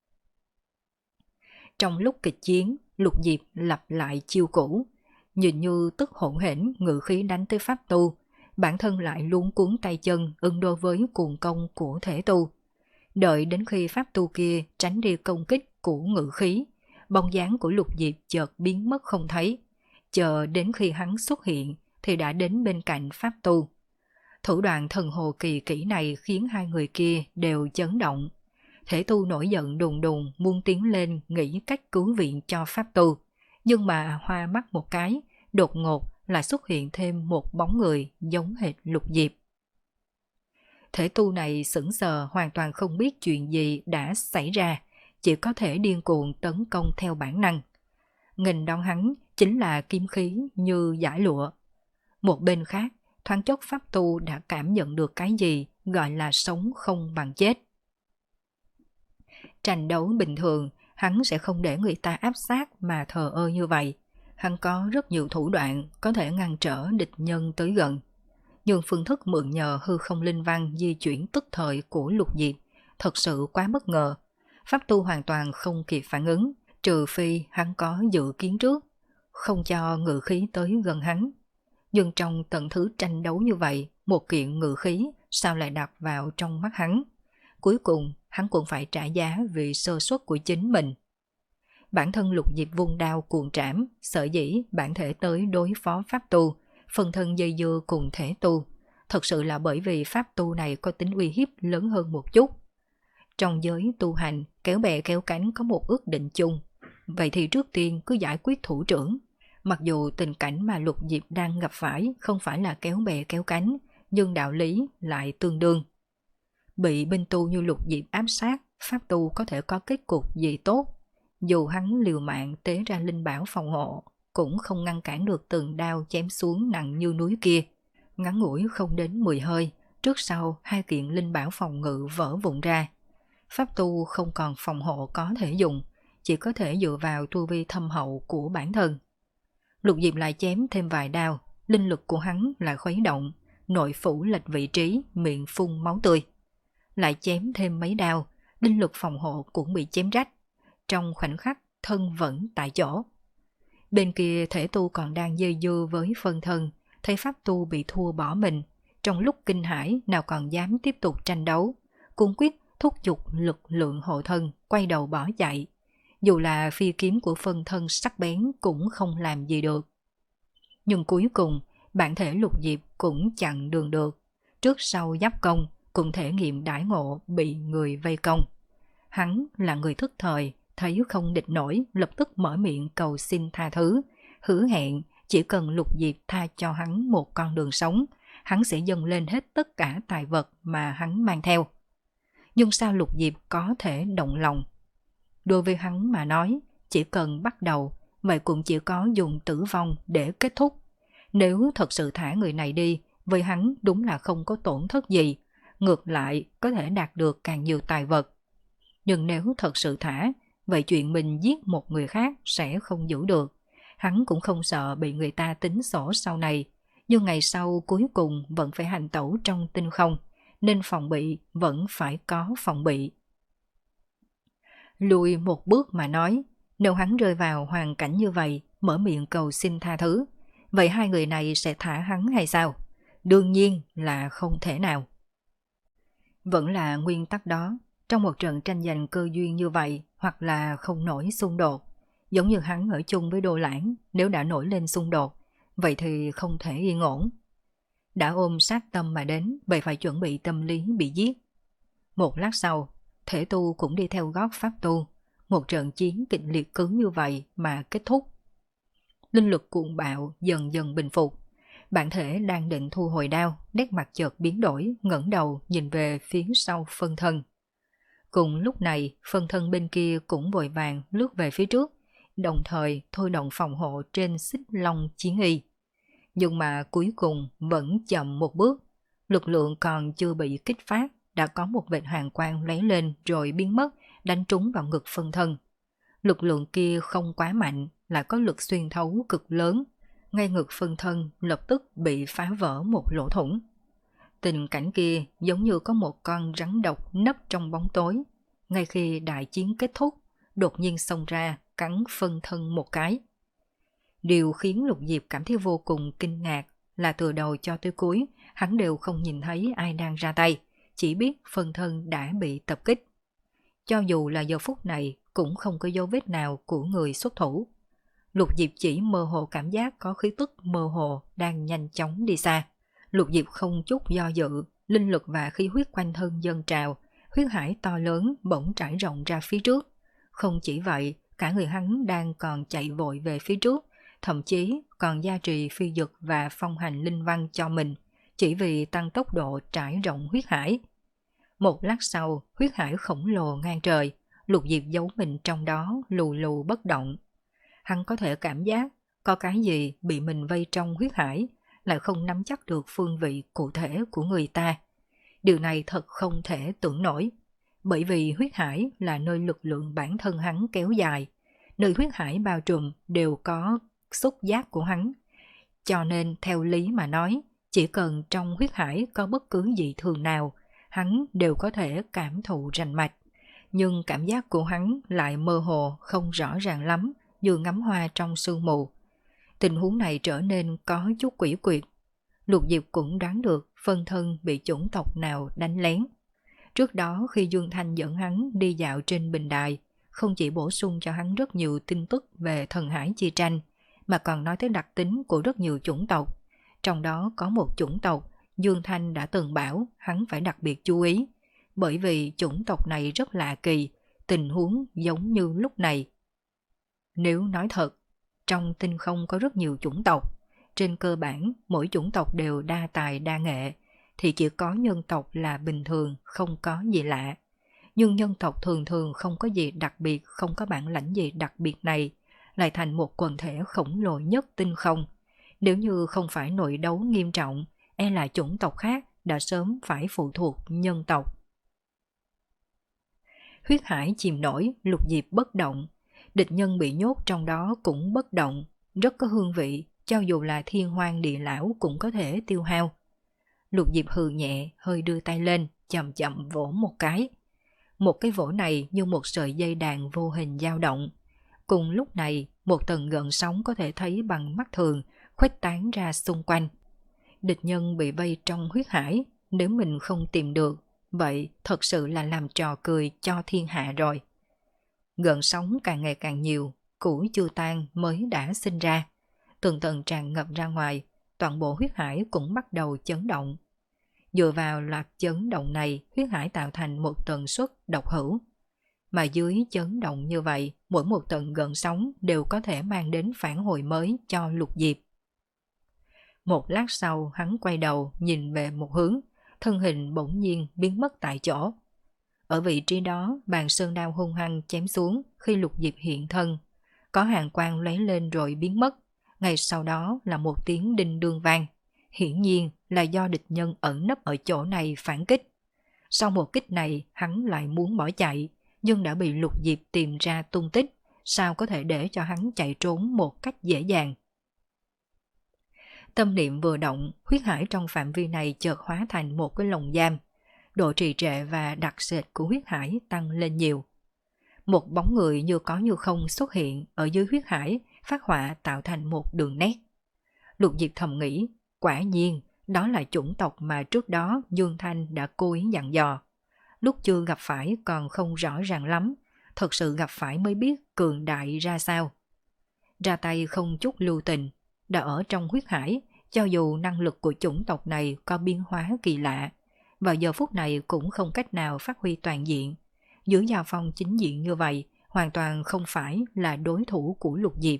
Trong lúc kịch chiến, Lục Diệp lặp lại chiêu cũ, nhìn như tức hỗn hển ngự khí đánh tới pháp tu, bản thân lại luống cuốn tay chân ứng đối với cuồng công của thể tu. Đợi đến khi pháp tu kia tránh đi công kích của ngự khí, bóng dáng của Lục Diệp chợt biến mất không thấy. Chờ đến khi hắn xuất hiện thì đã đến bên cạnh pháp tu. Thủ đoạn thần hồ kỳ kỹ này khiến hai người kia đều chấn động. Thể tu nổi giận đùng đùng muốn tiến lên nghĩ cách cứu viện cho pháp tu, nhưng mà hoa mắt một cái, đột ngột lại xuất hiện thêm một bóng người giống hệt Lục Diệp. Thể tu này sững sờ hoàn toàn không biết chuyện gì đã xảy ra, chỉ có thể điên cuồng tấn công theo bản năng. Nghênh đón hắn chính là kiếm khí như dải lụa. Một bên khác, thoáng chốc pháp tu đã cảm nhận được cái gì gọi là sống không bằng chết. Tranh đấu bình thường, hắn sẽ không để người ta áp sát mà thờ ơ như vậy. Hắn có rất nhiều thủ đoạn có thể ngăn trở địch nhân tới gần. Nhưng phương thức mượn nhờ hư không linh văn di chuyển tức thời của Lục Diệp thật sự quá bất ngờ. Pháp tu hoàn toàn không kịp phản ứng, trừ phi hắn có dự kiến trước, không cho ngự khí tới gần hắn. Nhưng trong tận thứ tranh đấu như vậy, một kiện ngự khí sao lại đặt vào trong mắt hắn? Cuối cùng, hắn cũng phải trả giá vì sơ suất của chính mình. Bản thân Lục Diệp vung đao cuồng trảm, sở dĩ bản thể tới đối phó pháp tu, phần thân dây dưa cùng thể tu, thật sự là bởi vì pháp tu này có tính uy hiếp lớn hơn một chút. Trong giới tu hành, kéo bè kéo cánh có một ước định chung, vậy thì trước tiên cứ giải quyết thủ trưởng. Mặc dù tình cảnh mà Lục Diệp đang gặp phải không phải là kéo bè kéo cánh, nhưng đạo lý lại tương đương. Bị binh tu như Lục Diệp ám sát, pháp tu có thể có kết cục gì tốt. Dù hắn liều mạng tế ra linh bảo phòng hộ, cũng không ngăn cản được từng đao chém xuống nặng như núi kia. Ngắn ngủi không đến mười hơi, trước sau hai kiện linh bảo phòng ngự vỡ vụn ra. Pháp tu không còn phòng hộ có thể dùng, chỉ có thể dựa vào tu vi thâm hậu của bản thân. Lục Diệp lại chém thêm vài đao, linh lực của hắn lại khuấy động, nội phủ lệch vị trí, miệng phun máu tươi. Lại chém thêm mấy đao, linh lực phòng hộ cũng bị chém rách. Trong khoảnh khắc, thân vẫn tại chỗ. Bên kia thể tu còn đang dây dưa với phân thân, thấy pháp tu bị thua bỏ mình. Trong lúc kinh hãi nào còn dám tiếp tục tranh đấu, cuống quyết thúc giục lực lượng hộ thân, quay đầu bỏ chạy. Dù là phi kiếm của phân thân sắc bén cũng không làm gì được. Nhưng cuối cùng, bản thể Lục Diệp cũng chặn đường được. Trước sau giáp công, cũng thể nghiệm đãi ngộ bị người vây công. Hắn là người thức thời, thấy không địch nổi, lập tức mở miệng cầu xin tha thứ, hứa hẹn chỉ cần Lục Diệp tha cho hắn một con đường sống, hắn sẽ dâng lên hết tất cả tài vật mà hắn mang theo. Nhưng sao Lục Diệp có thể động lòng? Đối với hắn mà nói, chỉ cần bắt đầu, vậy cũng chỉ có dùng tử vong để kết thúc. Nếu thật sự thả người này đi, với hắn đúng là không có tổn thất gì, ngược lại có thể đạt được càng nhiều tài vật. Nhưng nếu thật sự thả, vậy chuyện mình giết một người khác sẽ không giữ được. Hắn cũng không sợ bị người ta tính sổ sau này, nhưng ngày sau cuối cùng vẫn phải hành tẩu trong tinh không, nên phòng bị vẫn phải có phòng bị. Lùi một bước mà nói, nếu hắn rơi vào hoàn cảnh như vậy, mở miệng cầu xin tha thứ, vậy hai người này sẽ thả hắn hay sao? Đương nhiên là không thể nào. Vẫn là nguyên tắc đó, trong một trận tranh giành cơ duyên như vậy, hoặc là không nổi xung đột, giống như hắn ở chung với Đô Lãng, nếu đã nổi lên xung đột, vậy thì không thể yên ổn. đã ôm sát tâm mà đến, vậy phải chuẩn bị tâm lý bị giết. Một lát sau, thể tu cũng đi theo gót pháp tu. Một trận chiến kịch liệt cứ như vậy mà kết thúc. Linh lực cuồng bạo dần dần bình phục. Bản thể đang định thu hồi đao, nét mặt chợt biến đổi, ngẩng đầu nhìn về phía sau phân thân. Cùng lúc này, phân thân bên kia cũng vội vàng lướt về phía trước, đồng thời thôi động phòng hộ trên xích long chiến y. Nhưng mà cuối cùng vẫn chậm một bước, lực lượng còn chưa bị kích phát, đã có một vệt hàn quang lấy lên rồi biến mất, đánh trúng vào ngực phân thân. Lực lượng kia không quá mạnh, lại có lực xuyên thấu cực lớn, ngay ngực phân thân lập tức bị phá vỡ một lỗ thủng. Tình cảnh kia giống như có một con rắn độc nấp trong bóng tối, ngay khi đại chiến kết thúc, đột nhiên xông ra cắn phân thân một cái. Điều khiến Lục Diệp cảm thấy vô cùng kinh ngạc là từ đầu cho tới cuối, hắn đều không nhìn thấy ai đang ra tay, chỉ biết phân thân đã bị tập kích. Cho dù là giờ phút này cũng không có dấu vết nào của người xuất thủ. Lục Diệp chỉ mơ hồ cảm giác có khí tức mơ hồ đang nhanh chóng đi xa. Lục Diệp không chút do dự, linh lực và khí huyết quanh thân dâng trào, huyết hải to lớn bỗng trải rộng ra phía trước. Không chỉ vậy, cả người hắn đang còn chạy vội về phía trước, thậm chí còn gia trì phi dực và phong hành linh văn cho mình, chỉ vì tăng tốc độ trải rộng huyết hải. Một lát sau, huyết hải khổng lồ ngang trời, Lục Diệp giấu mình trong đó lù lù bất động. Hắn có thể cảm giác có cái gì bị mình vây trong huyết hải, lại không nắm chắc được phương vị cụ thể của người ta. Điều này thật không thể tưởng nổi, bởi vì huyết hải là nơi lực lượng bản thân hắn kéo dài, nơi huyết hải bao trùm đều có xúc giác của hắn. Cho nên theo lý mà nói, chỉ cần trong huyết hải có bất cứ dị thường nào, hắn đều có thể cảm thụ rành mạch. Nhưng cảm giác của hắn lại mơ hồ không rõ ràng lắm, như ngắm hoa trong sương mù. Tình huống này trở nên có chút quỷ quyệt. Lục Diệp cũng đoán được phân thân bị chủng tộc nào đánh lén. Trước đó khi Dương Thanh dẫn hắn đi dạo trên bình đài, không chỉ bổ sung cho hắn rất nhiều tin tức về thần hải chi tranh, mà còn nói tới đặc tính của rất nhiều chủng tộc. Trong đó có một chủng tộc Dương Thanh đã từng bảo hắn phải đặc biệt chú ý, bởi vì chủng tộc này rất lạ kỳ, tình huống giống như lúc này. Nếu nói thật, trong tinh không có rất nhiều chủng tộc, trên cơ bản mỗi chủng tộc đều đa tài đa nghệ, thì chỉ có nhân tộc là bình thường, không có gì lạ. Nhưng nhân tộc thường thường không có gì đặc biệt, không có bản lãnh gì đặc biệt này, lại thành một quần thể khổng lồ nhất tinh không. Nếu như không phải nội đấu nghiêm trọng, e là chủng tộc khác đã sớm phải phụ thuộc nhân tộc. Huyết hải chìm nổi, Lục Diệp bất động. Địch nhân bị nhốt trong đó cũng bất động, rất có hương vị, cho dù là thiên hoang địa lão cũng có thể tiêu hao. Lục Diệp hừ nhẹ, hơi đưa tay lên, chậm chậm vỗ một cái. Một cái vỗ này như một sợi dây đàn vô hình dao động. Cùng lúc này, một tầng gợn sóng có thể thấy bằng mắt thường, khuếch tán ra xung quanh. Địch nhân bị vây trong huyết hải, nếu mình không tìm được, vậy thật sự là làm trò cười cho thiên hạ rồi. Gợn sóng càng ngày càng nhiều, củi chưa tan mới đã sinh ra. Từng tầng tràn ngập ra ngoài, toàn bộ huyết hải cũng bắt đầu chấn động. Dựa vào loạt chấn động này, huyết hải tạo thành một tần suất độc hữu. Mà dưới chấn động như vậy, mỗi một tầng gợn sóng đều có thể mang đến phản hồi mới cho Lục Diệp. Một lát sau, hắn quay đầu nhìn về một hướng, thân hình bỗng nhiên biến mất tại chỗ. Ở vị trí đó, bàn sơn đao hung hăng chém xuống khi Lục Diệp hiện thân. Có hàn quang lấy lên rồi biến mất. Ngay sau đó là một tiếng đinh đương vang. Hiển nhiên là do địch nhân ẩn nấp ở chỗ này phản kích. Sau một kích này, hắn lại muốn bỏ chạy, nhưng đã bị Lục Diệp tìm ra tung tích. Sao có thể để cho hắn chạy trốn một cách dễ dàng? Tâm niệm vừa động, huyết hải trong phạm vi này chợt hóa thành một cái lồng giam. Độ trì trệ và đặc sệt của huyết hải tăng lên nhiều. Một bóng người như có như không xuất hiện ở dưới huyết hải, phát họa tạo thành một đường nét. Lục Diệp thầm nghĩ, quả nhiên đó là chủng tộc mà trước đó Dương Thanh đã cố ý dặn dò. Lúc chưa gặp phải còn không rõ ràng lắm, thật sự gặp phải mới biết cường đại ra sao. Ra tay không chút lưu tình, đã ở trong huyết hải, Cho dù năng lực của chủng tộc này có biến hóa kỳ lạ, vào giờ phút này cũng không cách nào phát huy toàn diện. Dưới giao phong chính diện như vậy, hoàn toàn không phải là đối thủ của Lục Diệp.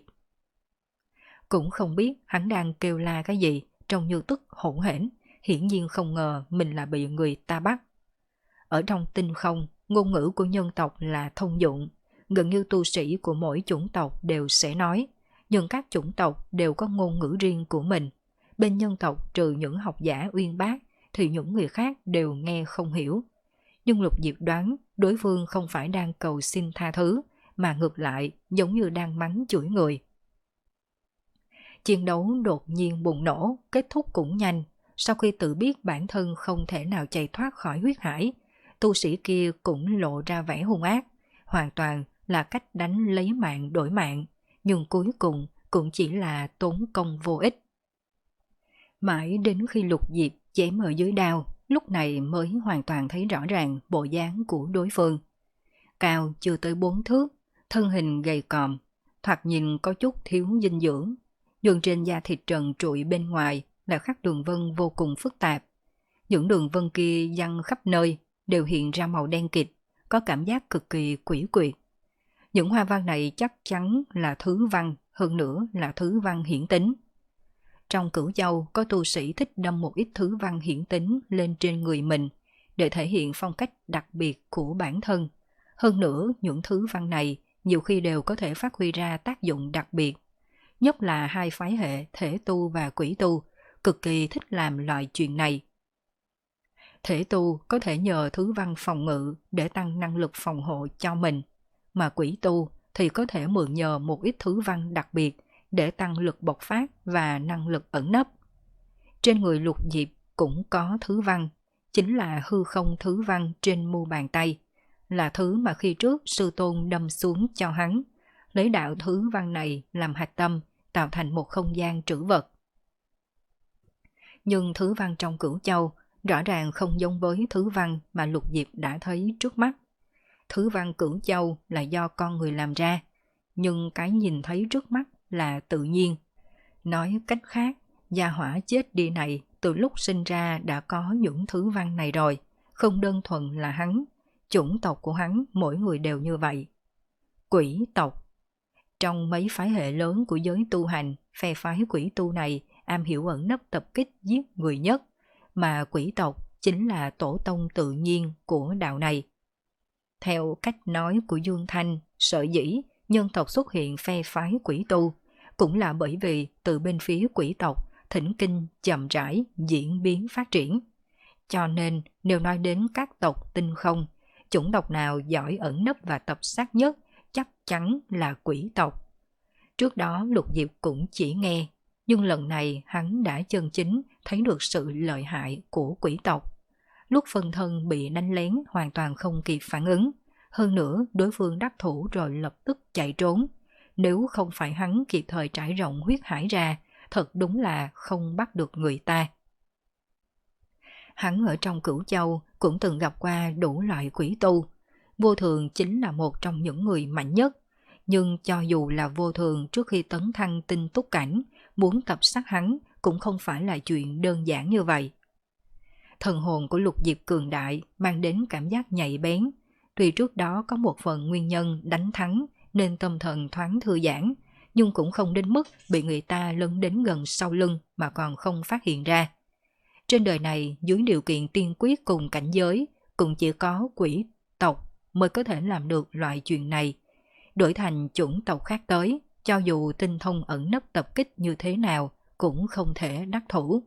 Cũng không biết hắn đang kêu la cái gì, trông như tức hỗn hển, hiển nhiên không ngờ mình là bị người ta bắt. Ở trong tinh không, ngôn ngữ của nhân tộc là thông dụng, gần như tu sĩ của mỗi chủng tộc đều sẽ nói, nhưng các chủng tộc đều có ngôn ngữ riêng của mình. Bên nhân tộc trừ những học giả uyên bác thì những người khác đều nghe không hiểu. Nhưng Lục Diệp đoán đối phương không phải đang cầu xin tha thứ, mà ngược lại giống như đang mắng chửi người. Chiến đấu đột nhiên bùng nổ, kết thúc cũng nhanh. Sau khi tự biết bản thân không thể nào chạy thoát khỏi huyết hải, tu sĩ kia cũng lộ ra vẻ hung ác, hoàn toàn là cách đánh lấy mạng đổi mạng, nhưng cuối cùng cũng chỉ là tốn công vô ích. Mãi đến khi Lục Diệp chém ở dưới đao, lúc này mới hoàn toàn thấy rõ ràng bộ dáng của đối phương. Cao chưa tới bốn thước, thân hình gầy còm, thoạt nhìn có chút thiếu dinh dưỡng, nhưng trên da thịt trần trụi bên ngoài là khắc đường vân vô cùng phức tạp. Những đường vân kia giăng khắp nơi đều hiện ra màu đen kịt, có cảm giác cực kỳ quỷ quyệt. Những hoa văn này chắc chắn là thứ văn, hơn nữa là thứ văn hiển tính. Trong Cửu Châu có tu sĩ thích đâm một ít thứ văn hiển tính lên trên người mình để thể hiện phong cách đặc biệt của bản thân. Hơn nữa, những thứ văn này nhiều khi đều có thể phát huy ra tác dụng đặc biệt. Nhất là hai phái hệ thể tu và quỷ tu cực kỳ thích làm loại chuyện này. Thể tu có thể nhờ thứ văn phòng ngự để tăng năng lực phòng hộ cho mình, mà quỷ tu thì có thể mượn nhờ một ít thứ văn đặc biệt để tăng lực bộc phát và năng lực ẩn nấp. Trên người Lục Diệp cũng có thứ văn, chính là hư không thứ văn trên mu bàn tay, là thứ mà khi trước sư tôn đâm xuống cho hắn, lấy đạo thứ văn này làm hạch tâm, tạo thành một không gian trữ vật. Nhưng thứ văn trong Cửu Châu rõ ràng không giống với thứ văn mà Lục Diệp đã thấy trước mắt. Thứ văn Cửu Châu là do con người làm ra, nhưng cái nhìn thấy trước mắt là tự nhiên. Nói cách khác, gia hỏa chết đi này từ lúc sinh ra đã có những thứ văn này rồi, không đơn thuần là hắn, chủng tộc của hắn mỗi người đều như vậy. Quỷ tộc. Trong mấy phái hệ lớn của giới tu hành, phe phái quỷ tu này am hiểu ẩn nấp tập kích giết người nhất, mà quỷ tộc chính là tổ tông tự nhiên của đạo này. Theo cách nói của Dương Thanh, sở dĩ nhân tộc xuất hiện phe phái quỷ tu cũng là bởi vì từ bên phía quỷ tộc thỉnh kinh chậm rãi diễn biến phát triển. Cho nên nếu nói đến các tộc tinh không, chủng tộc nào giỏi ẩn nấp và tập sát nhất chắc chắn là quỷ tộc. Trước đó Lục Diệp cũng chỉ nghe, nhưng lần này hắn đã chân chính thấy được sự lợi hại của quỷ tộc. Lúc phân thân bị đánh lén hoàn toàn không kịp phản ứng, hơn nữa đối phương đắc thủ rồi lập tức chạy trốn. Nếu không phải hắn kịp thời trải rộng huyết hải ra, thật đúng là không bắt được người ta. Hắn ở trong Cửu Châu cũng từng gặp qua đủ loại quỷ tu. Vô Thường chính là một trong những người mạnh nhất, nhưng cho dù là Vô Thường trước khi tấn thăng tinh túc cảnh, muốn tập sát hắn cũng không phải là chuyện đơn giản như vậy. Thần hồn của Lục Diệp cường đại mang đến cảm giác nhạy bén. Tuy trước đó có một phần nguyên nhân đánh thắng nên tâm thần thoáng thư giãn, nhưng cũng không đến mức bị người ta lấn đến gần sau lưng mà còn không phát hiện ra. Trên đời này, dưới điều kiện tiên quyết cùng cảnh giới, cũng chỉ có quỷ tộc mới có thể làm được loại chuyện này. Đổi thành chủng tộc khác tới, cho dù tinh thông ẩn nấp tập kích như thế nào, cũng không thể đắc thủ.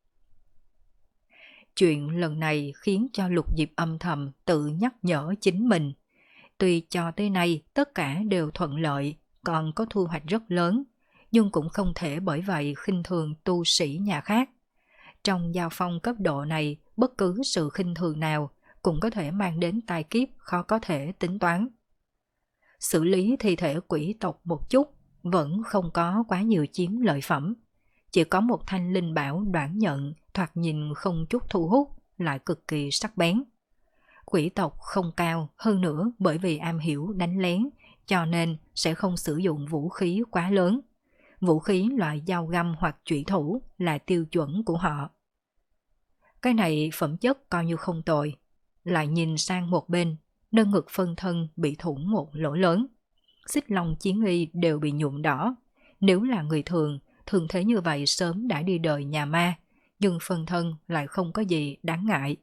Chuyện lần này khiến cho Lục Diệp âm thầm tự nhắc nhở chính mình. Tuy cho tới nay tất cả đều thuận lợi, còn có thu hoạch rất lớn, nhưng cũng không thể bởi vậy khinh thường tu sĩ nhà khác. Trong giao phong cấp độ này, bất cứ sự khinh thường nào cũng có thể mang đến tai kiếp khó có thể tính toán. Xử lý thi thể quỷ tộc một chút, vẫn không có quá nhiều chiếm lợi phẩm. Chỉ có một thanh linh bảo đoản nhận, thoạt nhìn không chút thu hút, lại cực kỳ sắc bén. Quỷ tộc không cao, hơn nữa bởi vì am hiểu đánh lén, cho nên sẽ không sử dụng vũ khí quá lớn. vũ khí loại dao găm hoặc chủy thủ là tiêu chuẩn của họ. Cái này phẩm chất coi như không tồi. Lại nhìn sang một bên, nơi ngực phân thân bị thủng một lỗ lớn. Xích long chiến y đều bị nhuộm đỏ. Nếu là người thường, thường thế như vậy sớm đã đi đời nhà ma, nhưng phân thân lại không có gì đáng ngại.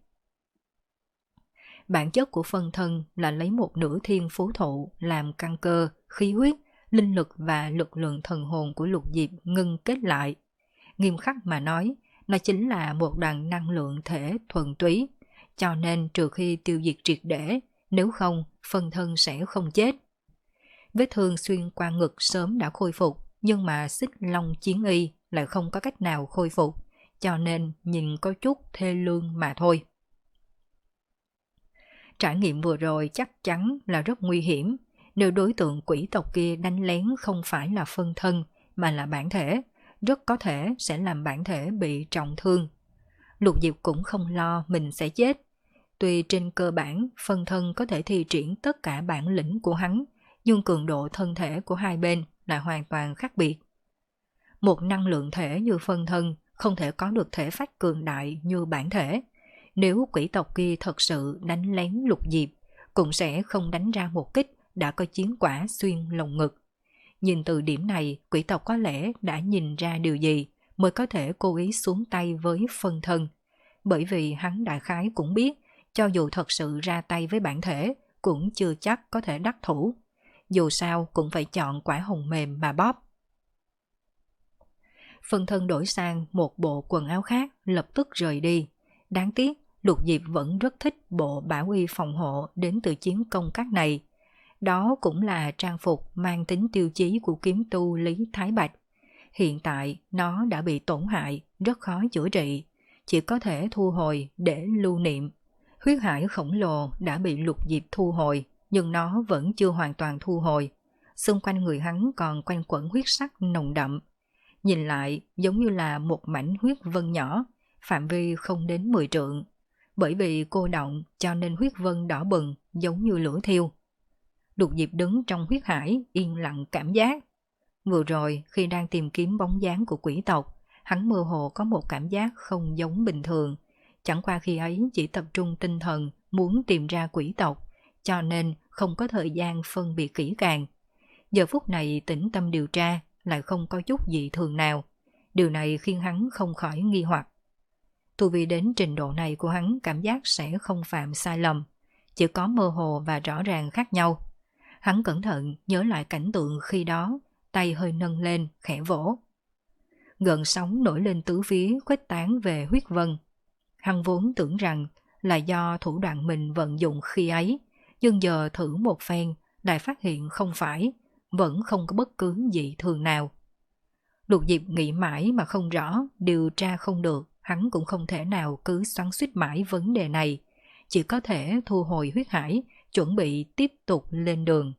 Bản chất của phân thân là lấy một nửa thiên phú thụ làm căn cơ, khí huyết, linh lực và lực lượng thần hồn của Lục Diệp ngưng kết lại. Nghiêm khắc mà nói, nó chính là một đoàn năng lượng thể thuần túy, cho nên trừ khi tiêu diệt triệt để, nếu không, phân thân sẽ không chết. Vết thương xuyên qua ngực sớm đã khôi phục, nhưng mà xích long chiến y lại không có cách nào khôi phục, cho nên nhìn có chút thê lương mà thôi. Trải nghiệm vừa rồi chắc chắn là rất nguy hiểm. Nếu đối tượng quỷ tộc kia đánh lén không phải là phân thân mà là bản thể, rất có thể sẽ làm bản thể bị trọng thương. Lục Diệp cũng không lo mình sẽ chết. Tuy trên cơ bản phân thân có thể thi triển tất cả bản lĩnh của hắn, nhưng cường độ thân thể của hai bên là hoàn toàn khác biệt. Một năng lượng thể như phân thân không thể có được thể phách cường đại như bản thể. Nếu quỷ tộc kia thật sự đánh lén Lục Diệp, cũng sẽ không đánh ra một kích đã có chiến quả xuyên lồng ngực. Nhìn từ điểm này, quỷ tộc có lẽ đã nhìn ra điều gì mới có thể cố ý xuống tay với phân thân. Bởi vì hắn đại khái cũng biết, cho dù thật sự ra tay với bản thể, cũng chưa chắc có thể đắc thủ. Dù sao cũng phải chọn quả hồng mềm mà bóp. Phân thân đổi sang một bộ quần áo khác, lập tức rời đi. Đáng tiếc, Lục Diệp vẫn rất thích bộ bảo y phòng hộ đến từ chiến công các này. Đó cũng là trang phục mang tính tiêu chí của kiếm tu Lý Thái Bạch. Hiện tại nó đã bị tổn hại, rất khó chữa trị, chỉ có thể thu hồi để lưu niệm. Huyết hải khổng lồ đã bị Lục Diệp thu hồi, nhưng nó vẫn chưa hoàn toàn thu hồi. Xung quanh người hắn còn quanh quẩn huyết sắc nồng đậm. Nhìn lại giống như là một mảnh huyết vân nhỏ, phạm vi không đến mười trượng. Bởi vì cô động cho nên huyết vân đỏ bừng giống như lửa thiêu. Lục Diệp đứng trong huyết hải yên lặng cảm giác. Vừa rồi khi đang tìm kiếm bóng dáng của quỷ tộc, hắn mơ hồ có một cảm giác không giống bình thường. Chẳng qua khi ấy chỉ tập trung tinh thần muốn tìm ra quỷ tộc, cho nên không có thời gian phân biệt kỹ càng. Giờ phút này tĩnh tâm điều tra lại không có chút gì thường nào. Điều này khiến hắn không khỏi nghi hoặc. Tu vi đến trình độ này của hắn cảm giác sẽ không phạm sai lầm, chỉ có mơ hồ và rõ ràng khác nhau. Hắn cẩn thận nhớ lại cảnh tượng khi đó, tay hơi nâng lên, khẽ vỗ. Gợn sóng nổi lên tứ phía khuếch tán về huyết vân. Hắn vốn tưởng rằng là do thủ đoạn mình vận dụng khi ấy, nhưng giờ thử một phen lại phát hiện không phải, vẫn không có bất cứ gì thường nào. Lục Diệp nghĩ mãi mà không rõ, điều tra không được, hắn cũng không thể nào cứ xoắn xuýt mãi vấn đề này, chỉ có thể thu hồi huyết hải, chuẩn bị tiếp tục lên đường.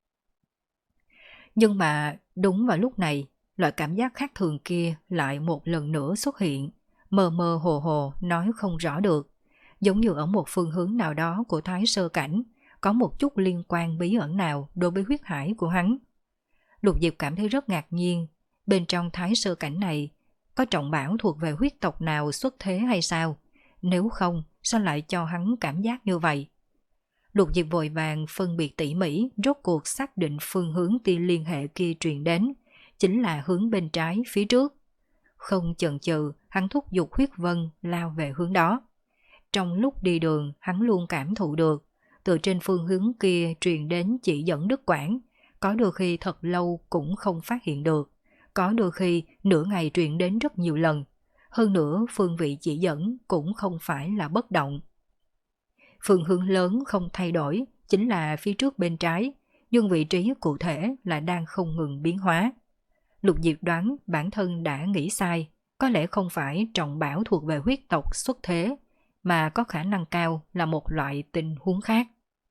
Nhưng mà đúng vào lúc này, loại cảm giác khác thường kia lại một lần nữa xuất hiện, mơ mơ hồ hồ nói không rõ được, giống như ở một phương hướng nào đó của Thái Sơ Cảnh, có một chút liên quan bí ẩn nào đối với huyết hải của hắn. Lục Diệp cảm thấy rất ngạc nhiên, bên trong Thái Sơ Cảnh này có trọng bảo thuộc về huyết tộc nào xuất thế hay sao? Nếu không, sao lại cho hắn cảm giác như vậy? Lục Diệp vội vàng phân biệt tỉ mỉ, rốt cuộc xác định phương hướng tia liên hệ kia truyền đến, chính là hướng bên trái phía trước. Không chần chừ, hắn thúc giục huyết vân lao về hướng đó. Trong lúc đi đường, hắn luôn cảm thụ được, từ trên phương hướng kia truyền đến chỉ dẫn đứt quãng, có đôi khi thật lâu cũng không phát hiện được, có đôi khi nửa ngày truyền đến rất nhiều lần. Hơn nữa phương vị chỉ dẫn cũng không phải là bất động. Phương hướng lớn không thay đổi, chính là phía trước bên trái, nhưng vị trí cụ thể là đang không ngừng biến hóa. Lục Diệp đoán bản thân đã nghĩ sai, có lẽ không phải trọng bảo thuộc về huyết tộc xuất thế, mà có khả năng cao là một loại tình huống khác.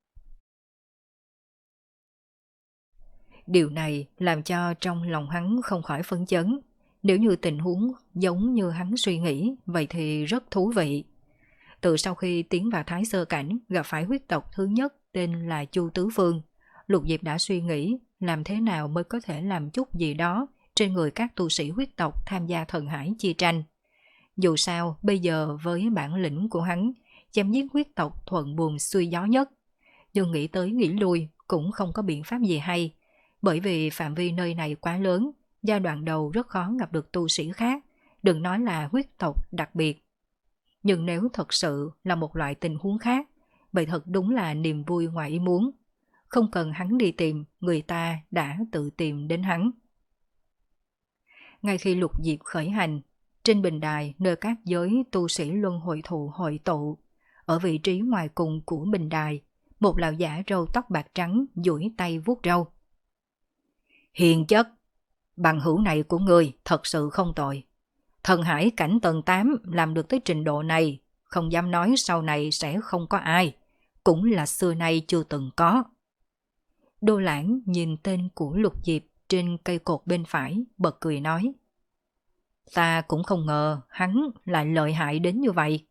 Điều này làm cho trong lòng hắn không khỏi phấn chấn. Nếu như tình huống giống như hắn suy nghĩ, vậy thì rất thú vị. Từ sau khi tiến vào Thái Sơ Cảnh, gặp phải huyết tộc thứ nhất tên là Chu Tứ Phương, Lục Diệp đã suy nghĩ làm thế nào mới có thể làm chút gì đó trên người các tu sĩ huyết tộc tham gia thần hải chi tranh. Dù sao, bây giờ với bản lĩnh của hắn, chém giết huyết tộc thuận buồm xuôi gió nhất. Nhưng nghĩ tới nghĩ lui cũng không có biện pháp gì hay, bởi vì phạm vi nơi này quá lớn, giai đoạn đầu rất khó gặp được tu sĩ khác, đừng nói là huyết tộc đặc biệt. Nhưng nếu thật sự là một loại tình huống khác, vậy thật đúng là niềm vui ngoài ý muốn. Không cần hắn đi tìm, người ta đã tự tìm đến hắn. Ngay khi Lục Diệp khởi hành, trên bình đài nơi các giới tu sĩ luân hồi thụ hội tụ, ở vị trí ngoài cùng của bình đài, một lão giả râu tóc bạc trắng duỗi tay vuốt râu. Hiền chất, bằng hữu này của ngươi thật sự không tồi. Thần hải cảnh tầng tám làm được tới trình độ này, không dám nói sau này sẽ không có ai, cũng là xưa nay chưa từng có. Đô Lãng nhìn tên của Lục Diệp trên cây cột bên phải, bật cười nói. Ta cũng không ngờ hắn lại lợi hại đến như vậy.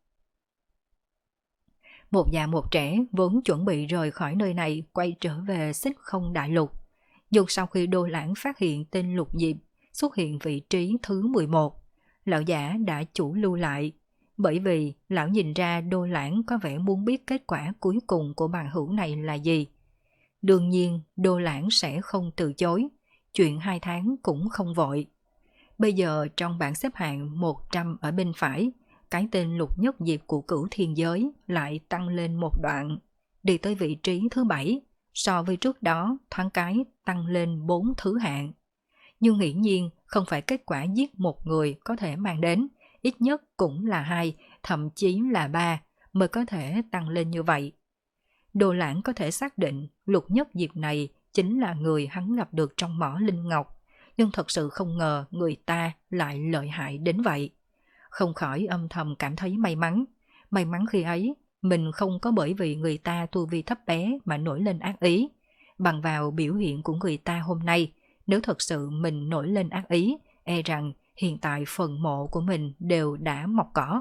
Một già một trẻ vốn chuẩn bị rời khỏi nơi này quay trở về Xích Không Đại Lục. Nhưng sau khi Đô Lãng phát hiện tên Lục Diệp xuất hiện vị trí thứ mười một, lão giả đã chủ lưu lại, bởi vì lão nhìn ra Đô Lãng có vẻ muốn biết kết quả cuối cùng của bằng hữu này là gì. Đương nhiên Đô Lãng sẽ không từ chối, chuyện hai tháng cũng không vội. Bây giờ trong bảng xếp hạng một trăm ở bên phải, cái tên Lục Nhất Diệp của Cửu Thiên Giới lại tăng lên một đoạn, đi tới vị trí thứ bảy, so với trước đó thoáng cái tăng lên bốn thứ hạng. Nhưng hiển nhiên không phải kết quả giết một người có thể mang đến, ít nhất cũng là hai, thậm chí là ba mới có thể tăng lên như vậy. Đồ Lãng có thể xác định Lục Nhất Diệp này chính là người hắn gặp được trong mỏ Linh Ngọc, nhưng thật sự không ngờ người ta lại lợi hại đến vậy. Không khỏi âm thầm cảm thấy may mắn. May mắn khi ấy, mình không có bởi vì người ta tu vi thấp bé mà nổi lên ác ý. Bằng vào biểu hiện của người ta hôm nay, nếu thật sự mình nổi lên ác ý, e rằng hiện tại phần mộ của mình đều đã mọc cỏ.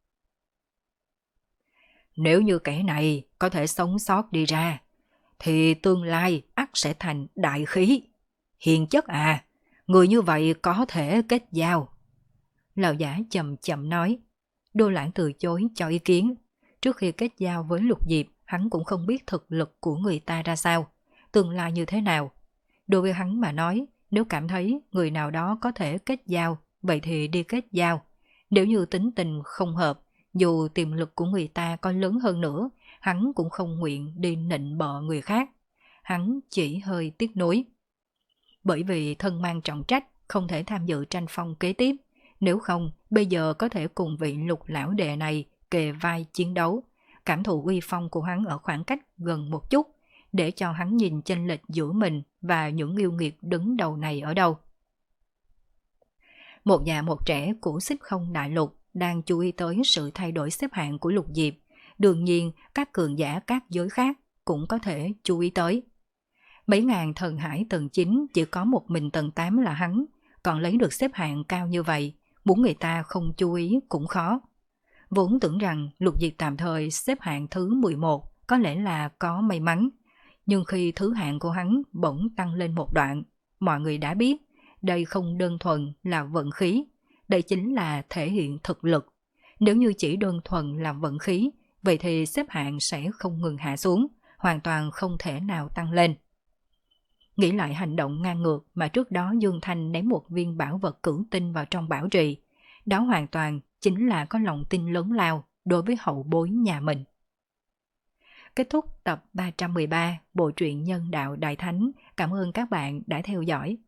Nếu như kẻ này có thể sống sót đi ra, thì tương lai ắt sẽ thành đại khí. Hiền chất à, người như vậy có thể kết giao. Lão giả chậm chậm nói. Đô Lãng từ chối cho ý kiến. Trước khi kết giao với Lục Diệp, hắn cũng không biết thực lực của người ta ra sao, tương lai như thế nào. Đối với hắn mà nói, nếu cảm thấy người nào đó có thể kết giao, vậy thì đi kết giao. Nếu như tính tình không hợp, dù tiềm lực của người ta có lớn hơn nữa, hắn cũng không nguyện đi nịnh bợ người khác. Hắn chỉ hơi tiếc nuối. Bởi vì thân mang trọng trách, không thể tham dự tranh phong kế tiếp. Nếu không, bây giờ có thể cùng vị Lục lão đệ này kề vai chiến đấu, cảm thụ uy phong của hắn ở khoảng cách gần một chút, để cho hắn nhìn chênh lệch giữa mình và những yêu nghiệt đứng đầu này ở đâu. Một già một trẻ của Xích Không Đại Lục đang chú ý tới sự thay đổi xếp hạng của Lục Diệp. Đương nhiên, các cường giả các giới khác cũng có thể chú ý tới. Mấy ngàn thần hải tầng chín chỉ có một mình tầng tám là hắn, còn lấy được xếp hạng cao như vậy, muốn người ta không chú ý cũng khó. Vốn tưởng rằng Lục Diệp tạm thời xếp hạng thứ mười một có lẽ là có may mắn, nhưng khi thứ hạng của hắn bỗng tăng lên một đoạn, mọi người đã biết đây không đơn thuần là vận khí, đây chính là thể hiện thực lực. Nếu như chỉ đơn thuần là vận khí, vậy thì xếp hạng sẽ không ngừng hạ xuống, hoàn toàn không thể nào tăng lên. Nghĩ lại hành động ngang ngược mà trước đó Dương Thanh ném một viên bảo vật cửu tinh vào trong bảo trì, đó hoàn toàn chính là có lòng tin lớn lao đối với hậu bối nhà mình. Kết thúc tập ba trăm mười ba Bộ truyện Nhân Đạo Đại Thánh. Cảm ơn các bạn đã theo dõi.